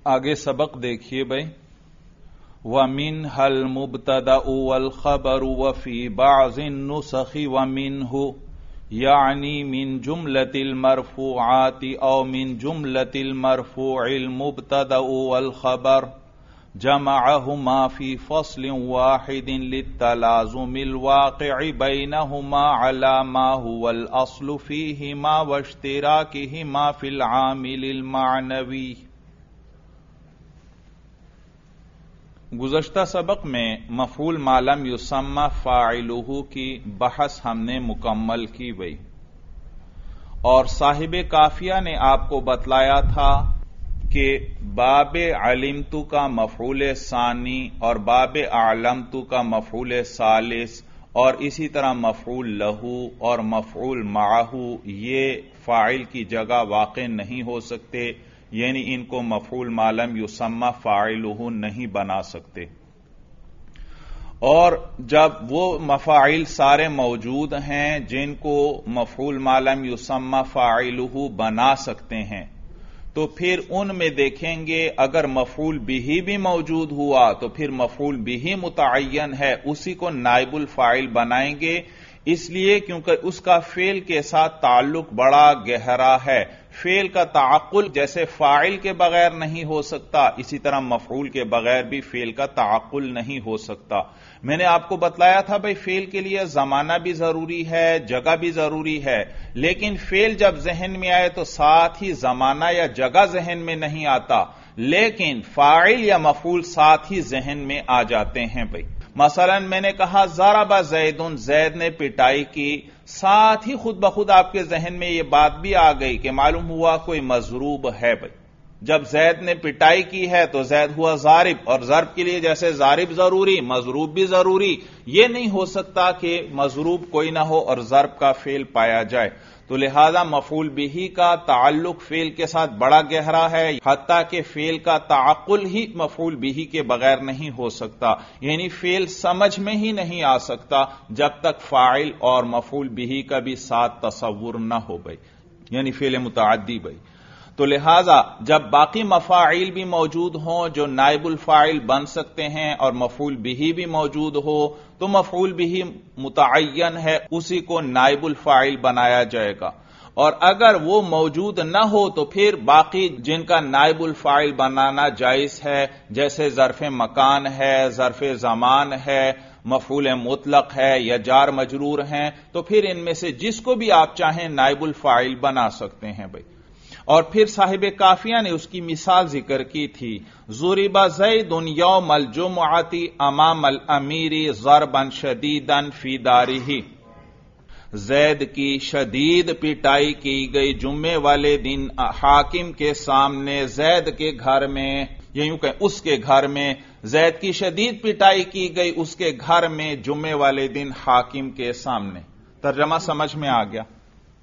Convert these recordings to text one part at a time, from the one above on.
آگے سبق دیکھیے بھائی. وَمِنْهَا الْمُبْتَدَأُ وَالْخَبَرُ وَفِي بَعْضِ النُّسَخِ وَمِنْهُ یعنی من جملة المرفوعات او من جملة المرفوع المبتدأ والخبر جمعهما في فصل واحد للتلازم الواقع بينهما على ما هو الأصل فيهما واشتراكهما في العامل المعنوي. گزشتہ سبق میں مفعول ما لم یسمى فاعلہ کی بحث ہم نے مکمل کی گئی اور صاحب کافیہ نے آپ کو بتلایا تھا کہ باب علمت کا مفعول ثانی اور باب اعلمت کا مفعول ثالث اور اسی طرح مفعول لہو اور مفعول معہ یہ فاعل کی جگہ واقع نہیں ہو سکتے، یعنی ان کو مفعول ما لم یسمى فاعلہ نہیں بنا سکتے. اور جب وہ مفاعل سارے موجود ہیں جن کو مفعول ما لم یسمى فاعلہ بنا سکتے ہیں تو پھر ان میں دیکھیں گے اگر مفعول بہ بھی موجود ہوا تو پھر مفعول بہ متعین ہے، اسی کو نائب الفاعل بنائیں گے، اس لیے کیونکہ اس کا فعل کے ساتھ تعلق بڑا گہرا ہے. فعل کا تعقل جیسے فاعل کے بغیر نہیں ہو سکتا، اسی طرح مفعول کے بغیر بھی فعل کا تعقل نہیں ہو سکتا. میں نے آپ کو بتلایا تھا بھائی فعل کے لیے زمانہ بھی ضروری ہے، جگہ بھی ضروری ہے، لیکن فعل جب ذہن میں آئے تو ساتھ ہی زمانہ یا جگہ ذہن میں نہیں آتا، لیکن فاعل یا مفعول ساتھ ہی ذہن میں آ جاتے ہیں. بھائی مثلا میں نے کہا ضرب زید، زید نے پٹائی کی، ساتھ ہی خود بخود آپ کے ذہن میں یہ بات بھی آ گئی کہ معلوم ہوا کوئی مضروب ہے. بھائی جب زید نے پٹائی کی ہے تو زید ہوا ضارب، اور ضرب کے لیے جیسے ضارب ضروری مضروب بھی ضروری، یہ نہیں ہو سکتا کہ مضروب کوئی نہ ہو اور ضرب کا فعل پایا جائے. تو لہذا مفعول بہ کا تعلق فعل کے ساتھ بڑا گہرا ہے، حتیٰ کہ فعل کا تعقل ہی مفعول بہ کے بغیر نہیں ہو سکتا، یعنی فعل سمجھ میں ہی نہیں آ سکتا جب تک فاعل اور مفعول بہ کا بھی ساتھ تصور نہ ہو. بھائی یعنی فعل متعدی. بھائی تو لہذا جب باقی مفاعیل بھی موجود ہوں جو نائب الفاعل بن سکتے ہیں اور مفعول بہ بھی موجود ہو تو مفعول بہ متعین ہے، اسی کو نائب الفاعل بنایا جائے گا. اور اگر وہ موجود نہ ہو تو پھر باقی جن کا نائب الفاعل بنانا جائز ہے جیسے ظرف مکان ہے، ظرف زمان ہے، مفعول مطلق ہے یا جار مجرور ہیں، تو پھر ان میں سے جس کو بھی آپ چاہیں نائب الفاعل بنا سکتے ہیں. بھائی اور پھر صاحب کافیہ نے اس کی مثال ذکر کی تھی، ضرب زید یوم الجمعۃ امام الامیر ضربا شدیدا فی دارہ، زید کی شدید پٹائی کی گئی جمعے والے دن حاکم کے سامنے، زید کے گھر میں، یا یوں کہ اس کے گھر میں زید کی شدید پٹائی کی گئی اس کے گھر میں جمعے والے دن حاکم کے سامنے. ترجمہ سمجھ میں آ گیا؟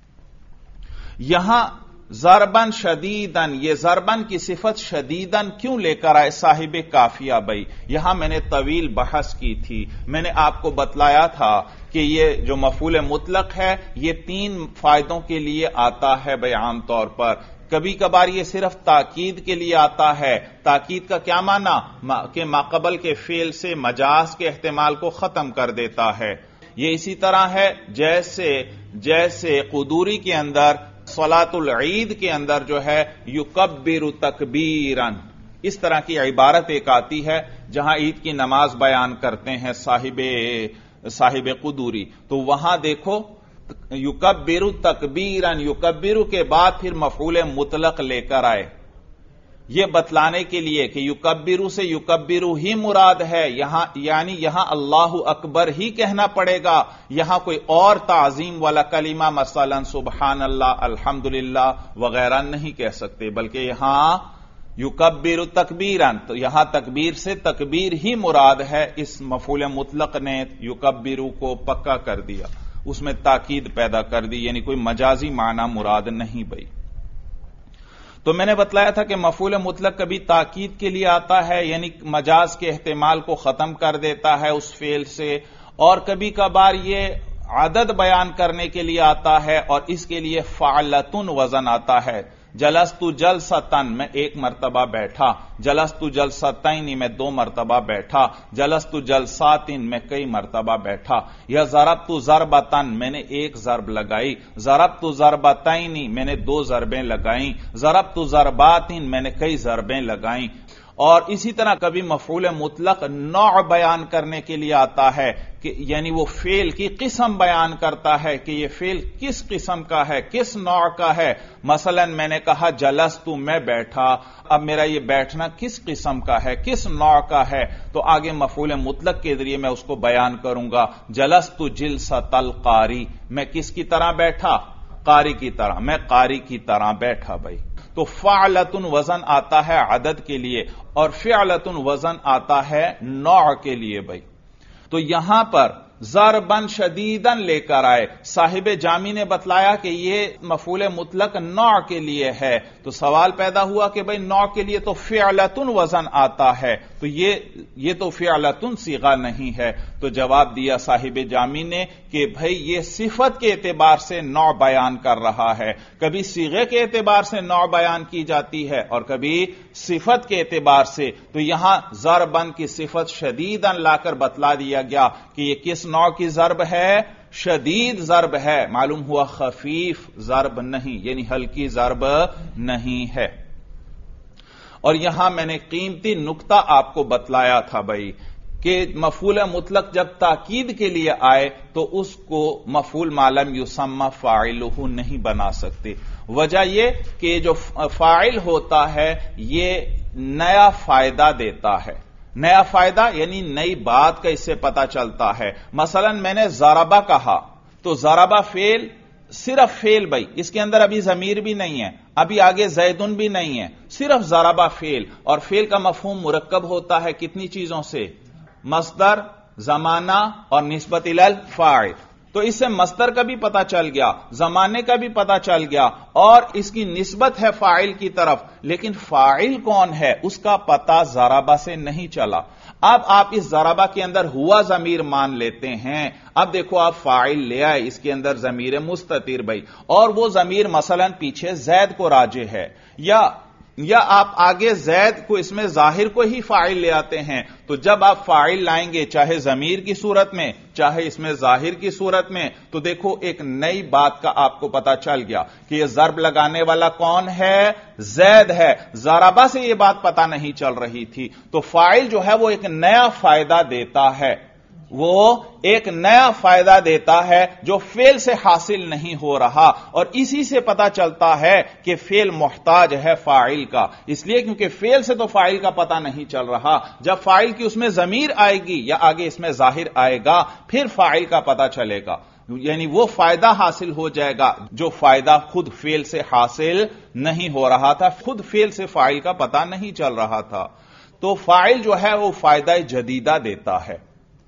یہاں ضربن شدیدن، یہ ضربن کی صفت شدیدن کیوں لے کر آئے صاحب کافیہ؟ بھائی یہاں میں نے طویل بحث کی تھی، میں نے آپ کو بتلایا تھا کہ یہ جو مفعول مطلق ہے یہ 3 فائدوں کے لیے آتا ہے. بھائی عام طور پر کبھی کبھار یہ صرف تاکید کے لیے آتا ہے. تاکید کا کیا معنی؟ کہ ماقبل کے فعل سے مجاز کے احتمال کو ختم کر دیتا ہے. یہ اسی طرح ہے جیسے قدوری کے اندر صلاۃ العید کے اندر جو ہے یکبر تکبیرن، اس طرح کی عبارت ایک آتی ہے جہاں عید کی نماز بیان کرتے ہیں صاحب قدوری، تو وہاں دیکھو یکبر تکبیرن، یکبر کے بعد پھر مفعول مطلق لے کر آئے، یہ بتلانے کے لیے کہ یکبر سے یکبر ہی مراد ہے، یعنی یہاں اللہ اکبر ہی کہنا پڑے گا، یہاں کوئی اور تعظیم والا کلمہ مثلا سبحان اللہ، الحمدللہ وغیرہ نہیں کہہ سکتے، بلکہ یہاں یکبر تکبیرن، تو یہاں تکبیر سے تکبیر ہی مراد ہے. اس مفعول مطلق نے یکبر کو پکا کر دیا، اس میں تاکید پیدا کر دی، یعنی کوئی مجازی معنی مراد نہیں. بھائی تو میں نے بتلایا تھا کہ مفعول مطلق کبھی تاکید کے لیے آتا ہے، یعنی مجاز کے احتمال کو ختم کر دیتا ہے اس فعل سے، اور کبھی کبھار یہ عدد بیان کرنے کے لیے آتا ہے اور اس کے لیے فعلتن وزن آتا ہے. जलस्तु जलसतन मैं एक मर्तबा बैठा, जलस्तु जलसतैनी मैं दो मर्तबा बैठा, जलस्तु जलसातिन मैं कई मर्तबा बैठा, या ज़रबतु ज़रबतन मैंने एक ज़रब लगाई, ज़रबतु ज़रबतैनी मैंने दो ज़रबें लगाई, ज़रबतु ज़रबातिन मैंने कई ज़रबें लगाई। और इसी तरह कभी मफऊल मुतलक नौ बयान करने के लिए आता है कि यानी वो फेल की किस्म बयान करता है कि ये फेल किस किस्म का है, किस नौ का है। मसलन मैंने कहा जलस्तु मैं बैठा, अब मेरा ये बैठना किस किस्म का है, किस नौ का है, तो आगे मफऊल मुतलक के जरिए मैं उसको बयान करूंगा। जलस्तु जिलसतल कारी मैं किसकी तरह बैठा, कारी की तरह, मैं कारी की तरह बैठा। भाई तो फ़अलतुन वजन आता है अदद के लिए और फ़िअलतुन वजन आता है नौ के लिए। भाई तो यहां पर ज़रबन शदीदन लेकर आए, साहिब जामी ने बतलाया कि ये मफूल मुतलक नौ के लिए है, तो सवाल पैदा हुआ कि भाई नौ के लिए तो फ़िअलतुन वजन आता है, तो ये तो फ़िअलतुन सीगा नहीं है। तो जवाब दिया साहिब जामी ने कि भाई ये सिफत के एतबार से नौ बयान कर रहा है, कभी सीगे के एतबार से नौ बयान की जाती है और कभी सिफत के एतबार से। तो यहां ज़रबन की सिफत शदीदन लाकर बतला दिया गया कि ये किस नौ की ज़रब है, शदीद ज़रब है, मालूम हुआ खफीफ ज़रब नहीं, यानी हल्की ज़रब नहीं है। और यहां मैंने कीमती नुक्ता आपको बतलाया था भाई कि मफूल मुतलक जब ताकीद के लिए आए तो उसको मफूल मालम युसम्मा फ़ाइलुहु नहीं बना सकते। वजह यह कि जो फ़ाइल होता है ये नया फायदा देता है, नया फायदा यानी नई बात का इससे पता चलता है। मसलन मैंने ज़रबा कहा तो ज़रबा फेल, सिर्फ फेल भाई, इसके अंदर अभी ज़मीर भी नहीं है, अभी आगे ज़ैदुन भी नहीं है, सिर्फ ज़रबा फेल। और फेल का मफ़हूम मुरक्कब होता है कितनी चीजों से, मस्दर, ज़माना और निस्बत इलल फ़ाइल। तो इससे मस्दर का भी पता चल गया, जमाने का भी पता चल गया और इसकी निस्बत है फाइल की तरफ, लेकिन फाइल कौन है उसका पता ज़रबा से नहीं चला। अब आप इस ज़रबा के अंदर हुआ ज़मीर मान लेते हैं। अब देखो आप फाइल ले आए, इसके अंदर ज़मीर मुस्ततिर भाई, और वो ज़मीर मसलन पीछे जैद को राजे है, या आप आगे जैद को इसमें जाहिर को ही फाइल ले आते हैं। तो जब आप फाइल लाएंगे चाहे जमीर की सूरत में चाहे इसमें जाहिर की सूरत में, तो देखो एक नई बात का आपको पता चल गया कि यह ज़र्ब लगाने वाला कौन है, जैद है। ज़रबा से यह बात पता नहीं चल रही थी। तो फाइल जो है वो एक नया फायदा देता है, वो एक नया फायदा देता है जो फेल से हासिल नहीं हो रहा, और इसी से पता चलता है कि फेल मोहताज है फाइल का। इसलिए क्योंकि फेल से तो फाइल का पता नहीं चल रहा, जब फाइल की उसमें जमीर आएगी या आगे इसमें जाहिर आएगा फिर फाइल का पता चलेगा, यानी वो फायदा हासिल हो जाएगा जो फायदा खुद फेल से हासिल नहीं हो रहा था, खुद फेल से फाइल का पता नहीं चल रहा था। तो फाइल जो है वो फायदा जदीदा देता है,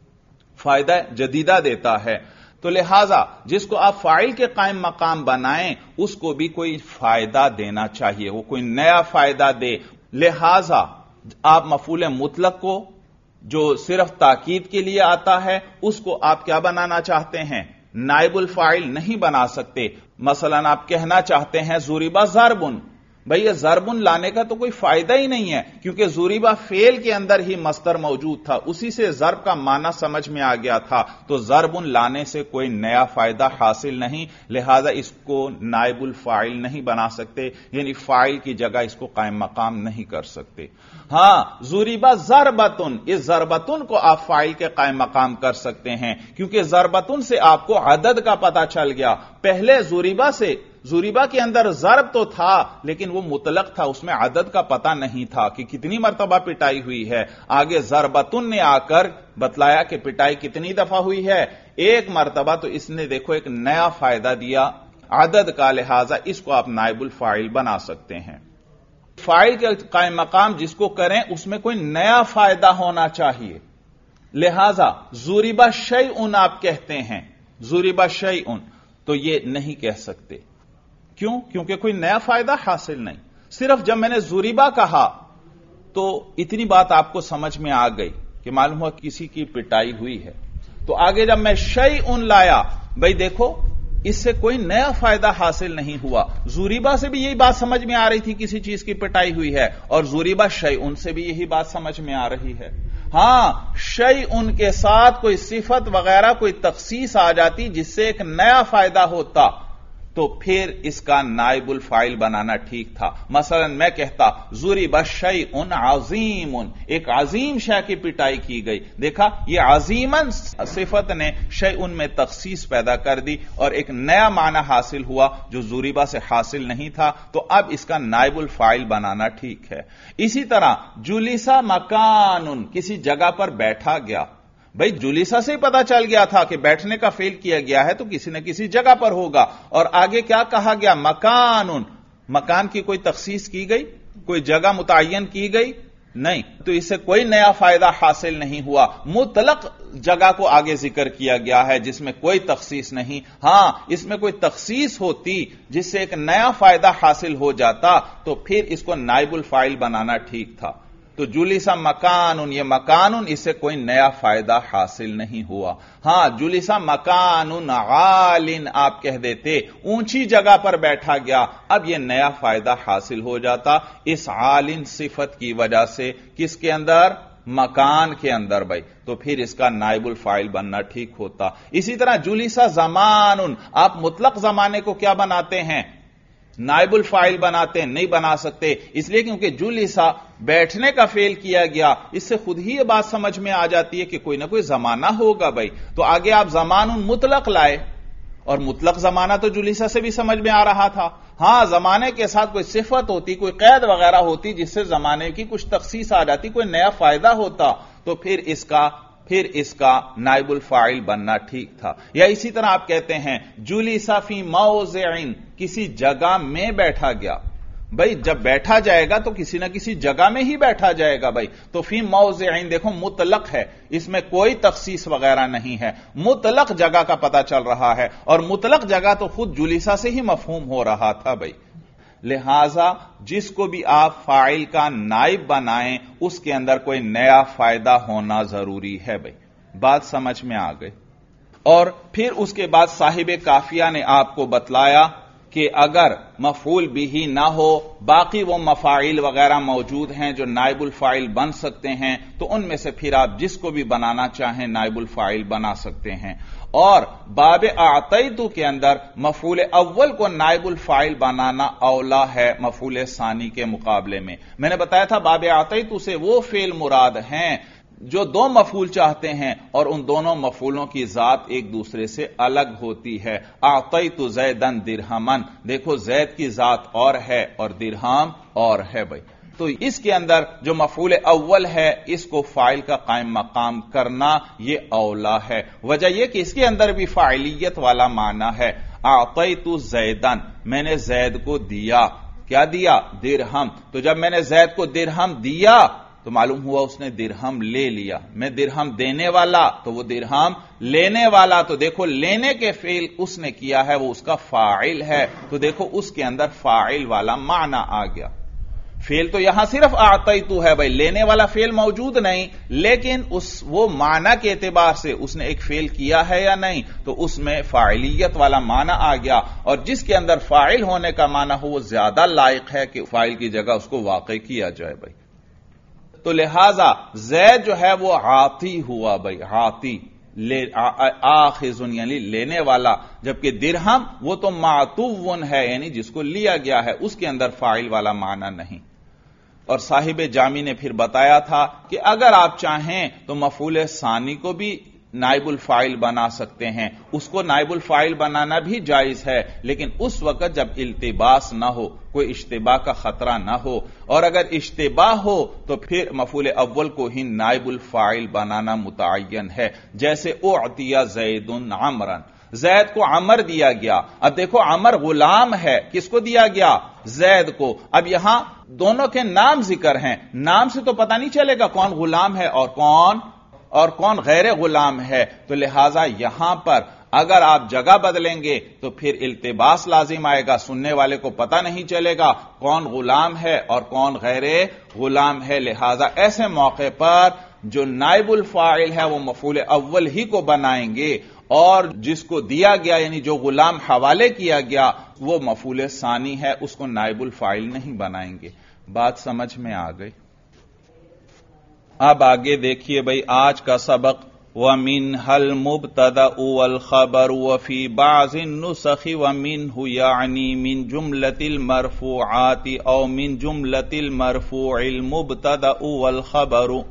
फायदा जदीदा देता है। तो लिहाजा जिसको आप फाइल के कायम मकाम बनाएं उसको भी कोई फायदा देना चाहिए, वो कोई नया फायदा दे। लिहाजा आप मफूल मुतलक को जो सिर्फ ताकीद के लिए आता है उसको आप क्या बनाना चाहते हैं, नाइबुल फाइल नहीं बना सकते। मसलन आप कहना चाहते हैं ज़ुरिबा ज़रबुन, भाई ये ज़रबुन लाने का तो कोई फायदा ही नहीं है, क्योंकि ज़ुरिबा फेल के अंदर ही मस्तर मौजूद था, उसी से ज़र्ब का माना समझ में आ गया था। तो ज़रबुन लाने से कोई नया फायदा हासिल नहीं, लिहाजा इसको नाइबुल फाइल नहीं बना सकते, यानी फाइल की जगह इसको कायम मकाम नहीं कर सकते। हां, ज़ुरिबा ज़रबतुन, इस ज़रबतुन को आप फाइल के कायम मकाम कर सकते हैं, क्योंकि ज़रबतुन से आपको अदद का पता चल गया। पहले ज़ुरिबा के अंदर ज़रब तो था लेकिन वो मुतलक था, उसमें अदद का पता नहीं था कि कितनी मर्तबा पिटाई हुई है। आगे ज़रबतुन ने आकर बतलाया कि पिटाई कितनी दफा हुई है, एक मर्तबा। तो इसने देखो एक नया फायदा दिया अदद का, लिहाजा इसको आप नाइबुल फाइल बना सकते हैं। फाइल के कायम मकाम जिसको करें उसमें कोई नया फायदा होना चाहिए। लिहाजा ज़ुरिबा शैउन आप कहते हैं, ज़ुरिबा शैउन, तो ये नहीं कह सकते। क्यों? क्योंकि कोई नया फायदा हासिल नहीं। सिर्फ जब मैंने ज़ुरिबा कहा तो इतनी बात आपको समझ में आ गई कि मालूम हुआ किसी की पिटाई हुई है। तो आगे जब मैं शैउन लाया, भाई देखो اس سے کوئی نیا فائدہ حاصل نہیں ہوا. زوریبا سے بھی یہی بات سمجھ میں آ رہی تھی کسی چیز کی پٹائی ہوئی ہے, اور زوریبا شیئن سے بھی یہی بات سمجھ میں آ رہی ہے. ہاں, شیئن کے ساتھ کوئی صفت وغیرہ کوئی تخصیص آ جاتی جس سے ایک نیا فائدہ ہوتا تو پھر اس کا نائب الفاعل بنانا ٹھیک تھا. مثلا میں کہتا ضرب شیء عظیم, ایک عظیم شے کی پٹائی کی گئی. دیکھا, یہ عظیمن صفت نے شیء میں تخصیص پیدا کر دی اور ایک نیا معنی حاصل ہوا جو ضربہ سے حاصل نہیں تھا, تو اب اس کا نائب الفاعل بنانا ٹھیک ہے. اسی طرح جلسہ مکان, کسی جگہ پر بیٹھا گیا. بھئی جلیسا سے ہی پتا چل گیا تھا کہ بیٹھنے کا فعل کیا گیا ہے تو کسی نہ کسی جگہ پر ہوگا. اور آگے کیا کہا گیا؟ مکان, مکان کی کوئی تخصیص کی گئی, کوئی جگہ متعین کی گئی نہیں, تو اس سے کوئی نیا فائدہ حاصل نہیں ہوا. مطلق جگہ کو آگے ذکر کیا گیا ہے جس میں کوئی تخصیص نہیں. ہاں, اس میں کوئی تخصیص ہوتی جس سے ایک نیا فائدہ حاصل ہو جاتا تو پھر اس کو نائب الفاعل بنانا ٹھیک تھا. تو جلسہ مکان, یہ مکان, اس سے کوئی نیا فائدہ حاصل نہیں ہوا. ہاں, جلسہ مکان عال, آپ کہہ دیتے اونچی جگہ پر بیٹھا گیا, اب یہ نیا فائدہ حاصل ہو جاتا اس عال صفت کی وجہ سے. کس کے اندر؟ مکان کے اندر. بھائی تو پھر اس کا نائب الفاعل بننا ٹھیک ہوتا. اسی طرح جلسہ زمان, آپ مطلق زمانے کو کیا بناتے ہیں؟ نائب الفاعل بناتے ہیں. نہیں بنا سکتے, اس لیے کیونکہ جلسہ بیٹھنے کا فعل کیا گیا, اس سے خود ہی یہ بات سمجھ میں آ جاتی ہے کہ کوئی نہ کوئی زمانہ ہوگا. بھائی تو آگے آپ زمان مطلق لائے, اور مطلق زمانہ تو جلسہ سے بھی سمجھ میں آ رہا تھا. ہاں, زمانے کے ساتھ کوئی صفت ہوتی, کوئی قید وغیرہ ہوتی جس سے زمانے کی کچھ تخصیص آ جاتی, کوئی نیا فائدہ ہوتا, تو پھر اس کا نائب الفاعل بننا ٹھیک تھا. یا اسی طرح آپ کہتے ہیں جلسہ فی موضع, کسی جگہ میں بیٹھا گیا. بھائی جب بیٹھا جائے گا تو کسی نہ کسی جگہ میں ہی بیٹھا جائے گا. بھائی تو فی موضع, دیکھو مطلق ہے, اس میں کوئی تخصیص وغیرہ نہیں ہے, مطلق جگہ کا پتہ چل رہا ہے, اور مطلق جگہ تو خود جلسہ سے ہی مفہوم ہو رہا تھا. بھائی لہذا جس کو بھی آپ فاعل کا نائب بنائیں اس کے اندر کوئی نیا فائدہ ہونا ضروری ہے. بھائی بات سمجھ میں آ گئی. اور پھر اس کے بعد صاحب کافیہ نے آپ کو بتلایا کہ اگر مفعول بھی نہ ہو, باقی وہ مفاعیل وغیرہ موجود ہیں جو نائب الفاعل بن سکتے ہیں, تو ان میں سے پھر آپ جس کو بھی بنانا چاہیں نائب الفاعل بنا سکتے ہیں. اور باب اعطیت کے اندر مفعول اول کو نائب الفاعل بنانا اولا ہے مفعول ثانی کے مقابلے میں. میں نے بتایا تھا باب اعطیت سے وہ فعل مراد ہیں جو دو مفعول چاہتے ہیں اور ان دونوں مفعولوں کی ذات ایک دوسرے سے الگ ہوتی ہے. اعطیت زیدن درہمن, دیکھو زید کی ذات اور ہے اور درہم اور ہے. بھائی تو اس کے اندر جو مفعول اول ہے اس کو فاعل کا قائم مقام کرنا یہ اولا ہے. وجہ یہ کہ اس کے اندر بھی فاعلیت والا معنی ہے. اعطیت زیدن, میں نے زید کو دیا. کیا دیا؟ درہم. تو جب میں نے زید کو درہم دیا تو معلوم ہوا اس نے درہم لے لیا. میں درہم دینے والا تو وہ درہم لینے والا. تو دیکھو لینے کے فعل اس نے کیا ہے وہ اس کا فاعل ہے, تو دیکھو اس کے اندر فاعل والا معنی آ گیا. فعل تو یہاں صرف اعطیتو ہے. بھائی لینے والا فعل موجود نہیں, لیکن وہ معنی کے اعتبار سے اس نے ایک فعل کیا ہے یا نہیں, تو اس میں فاعلیت والا معنی آ گیا. اور جس کے اندر فاعل ہونے کا معنی ہو وہ زیادہ لائق ہے کہ فاعل کی جگہ اس کو واقع کیا جائے. بھائی تو لہذا زید جو ہے وہ عاطی ہوا. بھائی عاطی آخذ یعنی لینے والا, جبکہ درہم وہ تو معطوٌ ہے یعنی جس کو لیا گیا ہے, اس کے اندر فاعل والا معنی نہیں. اور صاحب جامی نے پھر بتایا تھا کہ اگر آپ چاہیں تو مفعول ثانی کو بھی نائب الفاعل بنا سکتے ہیں, اس کو نائب الفاعل بنانا بھی جائز ہے, لیکن اس وقت جب التباس نہ ہو, کوئی اشتباہ کا خطرہ نہ ہو. اور اگر اشتباہ ہو تو پھر مفعول اول کو ہی نائب الفاعل بنانا متعین ہے. جیسے اعطی زید عمرا, زید کو عمر دیا گیا. اب دیکھو عمر غلام ہے, کس کو دیا گیا؟ زید کو. اب یہاں دونوں کے نام ذکر ہیں, نام سے تو پتہ نہیں چلے گا کون غلام ہے اور کون غیر غلام ہے. تو لہذا یہاں پر اگر آپ جگہ بدلیں گے تو پھر التباس لازم آئے گا, سننے والے کو پتہ نہیں چلے گا کون غلام ہے اور کون غیر غلام ہے. لہذا ایسے موقع پر جو نائب الفاعل ہے وہ مفعول اول ہی کو بنائیں گے, اور جس کو دیا گیا یعنی جو غلام حوالے کیا گیا وہ مفعول ثانی ہے، اس کو نائب الفاعل نہیں بنائیں گے۔ بات سمجھ میں آ گئی؟ اب آگے دیکھیے بھائی آج کا سبق، وَمِنْهَا الْمُبْتَدَأُ وَالْخَبَرُ وَفِي بَعْضِ النُّسَخِ وَمِنْهُ يَعْنِي مِنْ جُمْلَةِ الْمَرْفُوعَاتِ أَوْ مِنْ جُمْلَةِ الْمَرْفُوعِ الْمُبْتَدَأُ وَالْخَبَرُ۔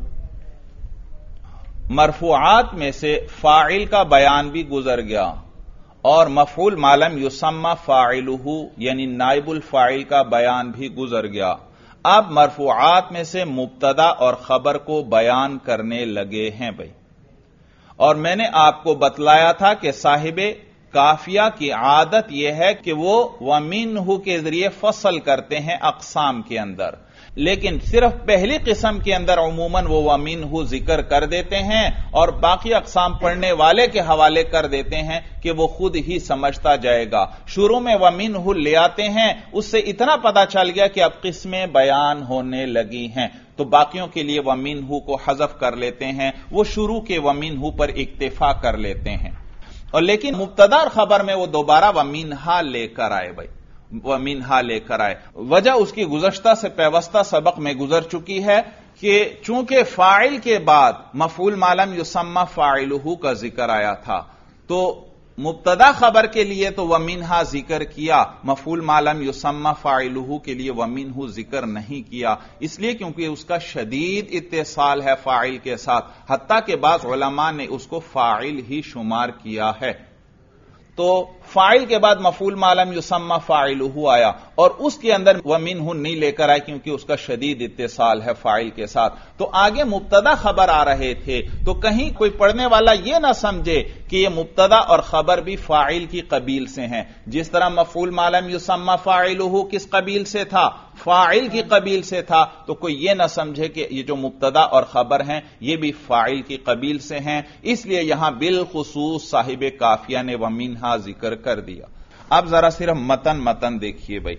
مرفوعات میں سے فاعل کا بیان بھی گزر گیا اور مفعول ما لم یسمى فاعلہ یعنی نائب الفاعل کا بیان بھی گزر گیا۔ اب مرفوعات میں سے مبتدا اور خبر کو بیان کرنے لگے ہیں بھائی، اور میں نے آپ کو بتلایا تھا کہ صاحب کافیہ کی عادت یہ ہے کہ وہ وَمِنْهُ کے ذریعے فصل کرتے ہیں اقسام کے اندر، لیکن صرف پہلی قسم کے اندر عموماً وہ وَمِنْهُ ذکر کر دیتے ہیں اور باقی اقسام پڑھنے والے کے حوالے کر دیتے ہیں کہ وہ خود ہی سمجھتا جائے گا۔ شروع میں وَمِنْهُ لے آتے ہیں، اس سے اتنا پتا چل گیا کہ اب قسمیں بیان ہونے لگی ہیں تو باقیوں کے لیے وَمِنْهُ کو حذف کر لیتے ہیں، وہ شروع کے وَمِنْهُ پر اکتفا کر لیتے ہیں، اور لیکن مبتدا اور خبر میں وہ دوبارہ وَمِنْهَا لے کر آئے بھائی، وَمِنْهَا لے کر آئے۔ وجہ اس کی گزشتہ سے پیوستہ سبق میں گزر چکی ہے کہ چونکہ فاعل کے بعد مفعول ما لم یسمى فاعلہ کا ذکر آیا تھا تو مبتدا خبر کے لیے تو وَمِنْهَا ذکر کیا، مفعول ما لم یسمى فاعلہ کے لیے وَمِنْهُ ذکر نہیں کیا، اس لیے کیونکہ اس کا شدید اتصال ہے فاعل کے ساتھ، حتیٰ کہ بعض علماء نے اس کو فاعل ہی شمار کیا ہے۔ تو فاعل کے بعد مفعول ما لم یسمى فاعلہ آیا اور اس کے اندر وَمِنْهُ نہیں لے کر آئے کیونکہ اس کا شدید اتصال ہے فاعل کے ساتھ، تو آگے مبتدا خبر آ رہے تھے تو کہیں کوئی پڑھنے والا یہ نہ سمجھے کہ یہ مبتدا اور خبر بھی فاعل کی قبیل سے ہیں، جس طرح مفعول ما لم یسمى فاعلہ کس قبیل سے تھا؟ فاعل کی قبیل سے تھا، تو کوئی یہ نہ سمجھے کہ یہ جو مبتدا اور خبر ہیں یہ بھی فاعل کی قبیل سے ہیں، اس لیے یہاں بالخصوص صاحب کافیہ نے وَمِنْهَا ذکر کر دیا۔ اب ذرا صرف متن دیکھیے بھائی،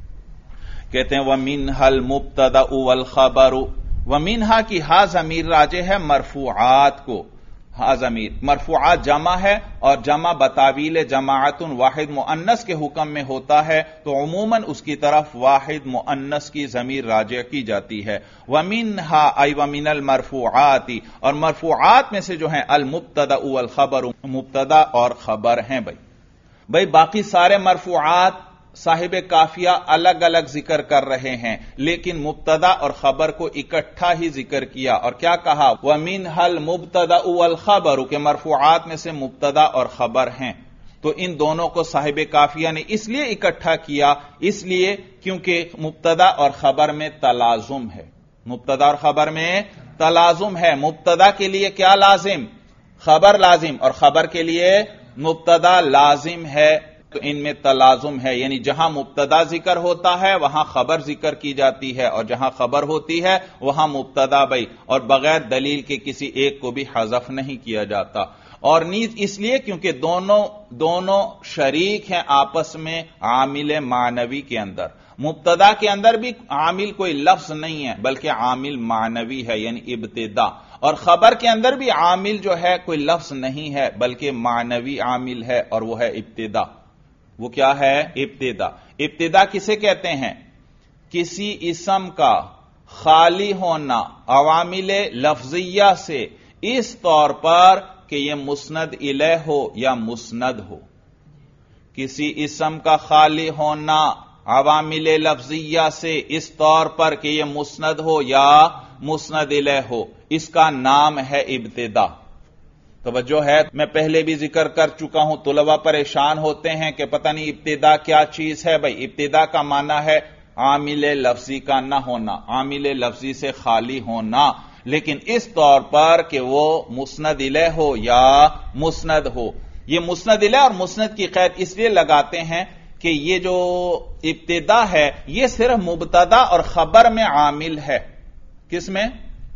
کہتے ہیں وَمِنْهَا الْمُبْتَدَأُ وَالْخَبَرُ، وَمِنْهَا کی ہا ضمیر راجع ہے مرفوعات کو، ہا ضمیر مرفوعات جمع ہے اور جمع بتاویل جماعت واحد مؤنث کے حکم میں ہوتا ہے تو عموماً اس کی طرف واحد مؤنث کی ضمیر راجع کی جاتی ہے۔ وَمِنْهَا أي وَمِنَ الْمَرْفُوعَاتِ، اور مرفوعات میں سے جو ہیں المبتدأ والخبر، مبتدا اور خبر ہیں بھائی باقی سارے مرفوعات صاحب کافیہ الگ الگ ذکر کر رہے ہیں لیکن مبتدا اور خبر کو اکٹھا ہی ذکر کیا، اور کیا کہا؟ وَمِنْهَا الْمُبْتَدَأُ وَالْخَبَرُ کہ مرفوعات میں سے مبتدا اور خبر ہیں، تو ان دونوں کو صاحب کافیہ نے اس لیے اکٹھا کیا اس لیے کیونکہ مبتدا اور خبر میں تلازم ہے، مبتدا اور خبر میں تلازم ہے، مبتدا کے لیے کیا لازم؟ خبر لازم، اور خبر کے لیے مبتدا لازم ہے، تو ان میں تلازم ہے، یعنی جہاں مبتدا ذکر ہوتا ہے وہاں خبر ذکر کی جاتی ہے اور جہاں خبر ہوتی ہے وہاں مبتدا بھائی، اور بغیر دلیل کے کسی ایک کو بھی حذف نہیں کیا جاتا، اور نیز اس لیے کیونکہ دونوں شریک ہیں آپس میں عامل معنوی کے اندر، مبتدا کے اندر بھی عامل کوئی لفظ نہیں ہے بلکہ عامل معنوی ہے یعنی ابتدا، اور خبر کے اندر بھی عامل جو ہے کوئی لفظ نہیں ہے بلکہ معنوی عامل ہے اور وہ ہے ابتدا۔ وہ کیا ہے؟ ابتدا۔ ابتدا کسے کہتے ہیں؟ کسی اسم کا خالی ہونا عوامل لفظیہ سے اس طور پر کہ یہ مسند الیہ ہو یا مسند ہو، کسی اسم کا خالی ہونا عوامل لفظیہ سے اس طور پر کہ یہ مسند ہو یا مسند الیہ ہو، اس کا نام ہے ابتدا۔ توجہ ہے، میں پہلے بھی ذکر کر چکا ہوں، طلباء پریشان ہوتے ہیں کہ پتہ نہیں ابتدا کیا چیز ہے بھائی، ابتدا کا معنی ہے عامل لفظی کا نہ ہونا، عامل لفظی سے خالی ہونا، لیکن اس طور پر کہ وہ مسند الیہ ہو یا مسند ہو۔ یہ مسند الیہ اور مسند کی قید اس لیے لگاتے ہیں کہ یہ جو ابتدا ہے یہ صرف مبتدا اور خبر میں عامل ہے، کس میں؟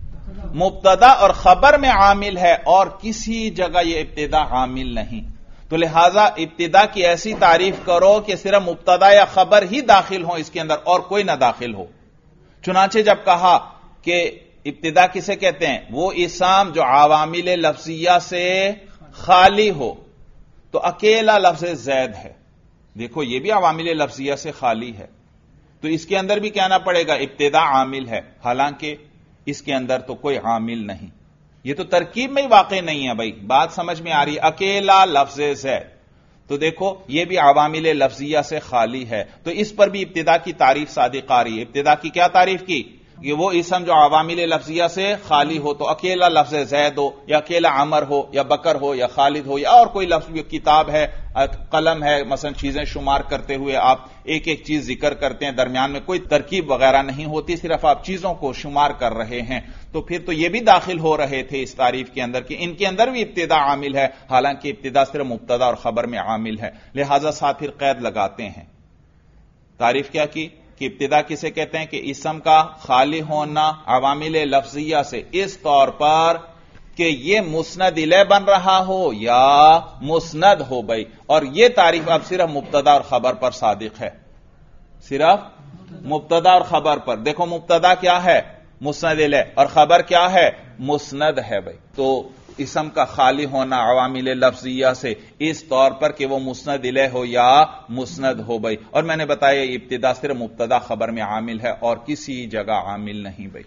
مبتدا اور خبر میں عامل ہے، اور کسی جگہ یہ ابتدا عامل نہیں، تو لہذا ابتدا کی ایسی تعریف کرو کہ صرف مبتدا یا خبر ہی داخل ہو اس کے اندر اور کوئی نہ داخل ہو۔ چنانچہ جب کہا کہ ابتدا کسے کہتے ہیں؟ وہ اسم جو عوامل لفظیہ سے خالی ہو، تو اکیلا لفظ زید ہے، دیکھو یہ بھی عوامل لفظیہ سے خالی ہے، تو اس کے اندر بھی کہنا پڑے گا ابتدا عامل ہے، حالانکہ اس کے اندر تو کوئی عامل نہیں، یہ تو ترکیب میں ہی واقع نہیں ہے بھائی، بات سمجھ میں آ رہی ہے؟ اکیلا لفظ زید، تو دیکھو یہ بھی عوامل لفظیہ سے خالی ہے، تو اس پر بھی ابتدا کی تعریف صادق آ رہی ہے۔ ابتدا کی کیا تعریف کی؟ کہ وہ اسم جو عوامل لفظیہ سے خالی ہو، تو اکیلا لفظ زید ہو یا اکیلا عمر ہو یا بکر ہو یا خالد ہو یا اور کوئی لفظ، کتاب ہے، قلم ہے، مثلا چیزیں شمار کرتے ہوئے آپ ایک ایک چیز ذکر کرتے ہیں، درمیان میں کوئی ترکیب وغیرہ نہیں ہوتی، صرف آپ چیزوں کو شمار کر رہے ہیں، تو پھر تو یہ بھی داخل ہو رہے تھے اس تعریف کے اندر کہ ان کے اندر بھی ابتدا عامل ہے، حالانکہ ابتدا صرف مبتدا اور خبر میں عامل ہے، لہذا ساتھ پھر قید لگاتے ہیں۔ تعریف کیا کی کہ ابتدا کسے کہتے ہیں کہ اسم کا خالی ہونا عوامل لفظیہ سے اس طور پر کہ یہ مسند الیہ بن رہا ہو یا مسند ہو بھائی، اور یہ تعریف اب صرف مبتدا اور خبر پر صادق ہے، صرف مبتدا اور خبر پر۔ دیکھو مبتدا کیا ہے؟ مسند الیہ، اور خبر کیا ہے؟ مسند ہے بھائی، تو اسم کا خالی ہونا عوامل لفظیہ سے اس طور پر کہ وہ مسند الیہ ہو یا مسند ہو بھائی، اور میں نے بتایا یہ ابتدا صرف مبتدا خبر میں عامل ہے اور کسی جگہ عامل نہیں بھائی،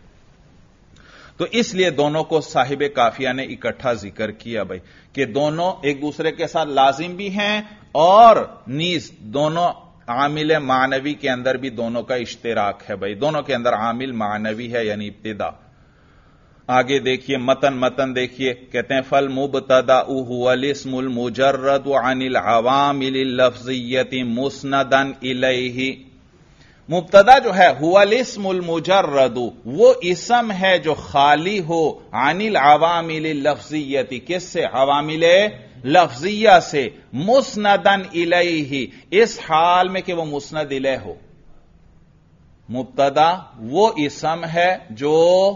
تو اس لیے دونوں کو صاحب کافیہ نے اکٹھا ذکر کیا بھائی کہ دونوں ایک دوسرے کے ساتھ لازم بھی ہیں اور نیز دونوں عامل معنوی کے اندر بھی دونوں کا اشتراک ہے بھائی، دونوں کے اندر عامل معنوی ہے یعنی ابتدا۔ آگے دیکھیے متن دیکھیے، کہتے ہیں فالمبتدأ هو الاسم المجرد عن العوامل اللفظیة مسندا الیہ، مبتدا جو ہے هو الاسم المجرد، وہ اسم ہے جو خالی ہو عن العوامل اللفظیة، کس سے؟ عوامل لفظیہ سے، مسندا الیہ، اس حال میں کہ وہ مسند الیہ ہو۔ مبتدا وہ اسم ہے جو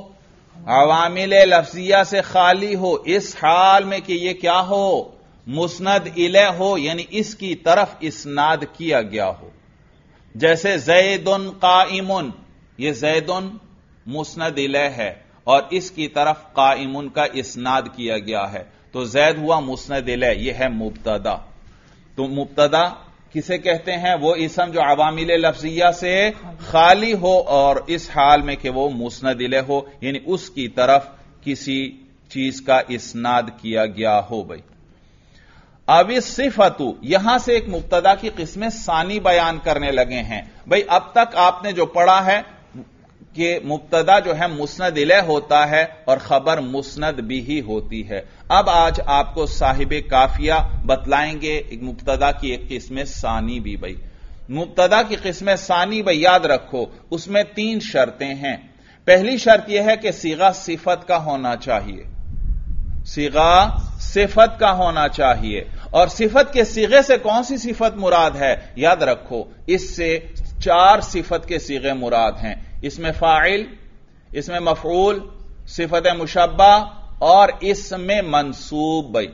عوامل لفظیہ سے خالی ہو اس حال میں کہ یہ کیا ہو؟ مسند الیہ ہو، یعنی اس کی طرف اسناد کیا گیا ہو، جیسے زید قائم، یہ زید مسند الیہ ہے اور اس کی طرف قائم کا اسناد کیا گیا ہے، تو زید ہوا مسند الیہ، یہ ہے مبتدا۔ تو مبتدا کسے کہتے ہیں؟ وہ اسم جو عوامل لفظیہ سے خالی ہو اور اس حال میں کہ وہ مسند الیہ ہو، یعنی اس کی طرف کسی چیز کا اسناد کیا گیا ہو بھائی۔ اب اس صفت، یہاں سے ایک مبتدا کی قسم ثانی بیان کرنے لگے ہیں بھائی۔ اب تک آپ نے جو پڑھا ہے کہ مبتدا جو ہے مسند الیہ ہوتا ہے اور خبر مسند بھی ہی ہوتی ہے، اب آج آپ کو صاحب کافیہ بتلائیں گے ایک مبتدا کی ایک قسم ثانی بھی بھائی۔ مبتدا کی قسم ثانی بھائی یاد رکھو، اس میں 3 شرطیں ہیں۔ پہلی شرط یہ ہے کہ صیغہ صفت کا ہونا چاہیے، صیغہ صفت کا ہونا چاہیے، اور صفت کے صیغے سے کون سی صفت مراد ہے؟ یاد رکھو اس سے 4 صفت کے صیغے مراد ہیں، اس میں فاعل، اس میں مفعول، صفت مشبہ اور اس میں منصوب بھائی،